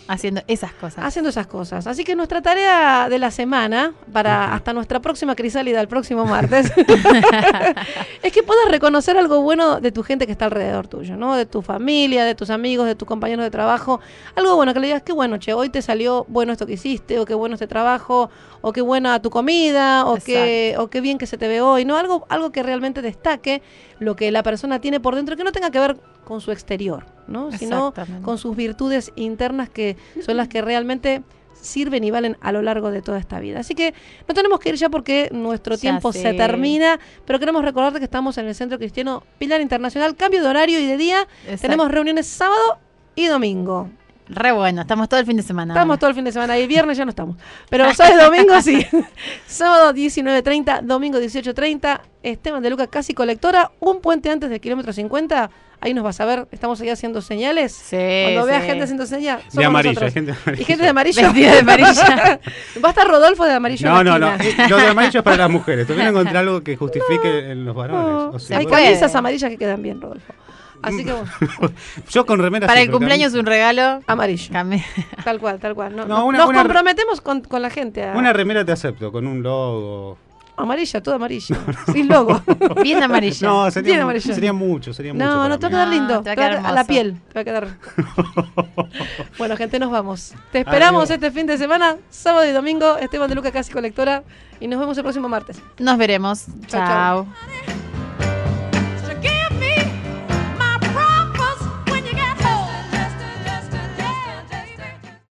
[SPEAKER 3] haciendo esas cosas.
[SPEAKER 2] haciendo esas cosas. Así que nuestra tarea de la semana, para
[SPEAKER 4] Ajá.
[SPEAKER 2] hasta nuestra próxima crisálida el próximo martes, es que puedas reconocer algo bueno de tu gente que está alrededor tuyo, ¿no? De tu familia, de tus amigos, de tus compañeros de trabajo. Algo bueno, que le digas, qué bueno, che, hoy te salió bueno esto que hiciste, o qué bueno este trabajo, o qué buena tu comida, o qué, o qué bien que se te ve hoy, ¿no? Algo, algo que realmente destaque lo que la persona tiene por dentro, que no tenga que ver con su exterior, ¿no? Sino
[SPEAKER 3] Exactamente.
[SPEAKER 2] con sus virtudes internas, que son las que realmente sirven y valen a lo largo de toda esta vida. Así que no tenemos que ir ya porque nuestro
[SPEAKER 3] Ya
[SPEAKER 2] tiempo
[SPEAKER 3] sé.
[SPEAKER 2] se termina, pero queremos recordarte que estamos en el Centro Cristiano Pilar Internacional, cambio de horario y de día.
[SPEAKER 3] Exacto.
[SPEAKER 2] Tenemos reuniones sábado y domingo.
[SPEAKER 3] Re bueno, estamos todo el fin de semana.
[SPEAKER 2] Estamos
[SPEAKER 3] ahora.
[SPEAKER 2] todo el fin de semana y viernes ya no estamos. Pero sábado y domingo sí. Sábado diecinueve treinta, domingo dieciocho treinta. Esteban de Luca, casi colectora, un puente antes del kilómetro cincuenta. Ahí nos vas a ver, estamos ahí haciendo señales.
[SPEAKER 3] Sí,
[SPEAKER 2] Cuando veas
[SPEAKER 3] sí.
[SPEAKER 2] gente haciendo señas,
[SPEAKER 4] De
[SPEAKER 2] somos
[SPEAKER 4] amarillo,
[SPEAKER 2] nosotros.
[SPEAKER 4] hay gente de amarillo.
[SPEAKER 2] Y gente de amarillo.
[SPEAKER 3] Vestida de amarilla.
[SPEAKER 2] Va a estar Rodolfo de amarillo.
[SPEAKER 4] No,
[SPEAKER 2] en la
[SPEAKER 4] no, no.
[SPEAKER 2] esquina.
[SPEAKER 4] eh, Lo de amarillo es para las mujeres. Todavía no encontré algo que justifique en los varones.
[SPEAKER 2] No,
[SPEAKER 4] O sea,
[SPEAKER 2] hay
[SPEAKER 3] puede.
[SPEAKER 2] camisas amarillas que quedan bien, Rodolfo. Así que bueno,
[SPEAKER 4] yo con remeras.
[SPEAKER 3] Para el
[SPEAKER 4] sí, pero
[SPEAKER 3] cumpleaños un regalo.
[SPEAKER 2] amarillo.
[SPEAKER 3] Cambia.
[SPEAKER 2] Tal cual, tal cual. No,
[SPEAKER 4] No,
[SPEAKER 2] no-
[SPEAKER 4] una-
[SPEAKER 2] nos
[SPEAKER 4] una-
[SPEAKER 2] comprometemos con, con la gente. A,
[SPEAKER 4] Una remera te acepto, con un logo.
[SPEAKER 2] amarilla, todo amarillo. Sin logo.
[SPEAKER 3] Bien amarilla.
[SPEAKER 4] No,
[SPEAKER 2] Bien
[SPEAKER 4] sería, mu-
[SPEAKER 2] amarillo.
[SPEAKER 4] sería mucho, sería mucho.
[SPEAKER 2] No,
[SPEAKER 4] para
[SPEAKER 2] no te va a
[SPEAKER 4] mí.
[SPEAKER 2] quedar
[SPEAKER 3] No,
[SPEAKER 2] lindo.
[SPEAKER 3] te va a
[SPEAKER 2] Te va a
[SPEAKER 3] quedar
[SPEAKER 2] quedar a la
[SPEAKER 3] hermoso.
[SPEAKER 2] piel. Te va a quedar. Bueno, gente, nos vamos. Te esperamos
[SPEAKER 4] Adiós.
[SPEAKER 2] este fin de semana, sábado y domingo. Esteban de Luca, casi colectora. Y nos vemos el próximo martes.
[SPEAKER 3] Nos veremos.
[SPEAKER 2] Chau, chau.
[SPEAKER 3] Chao.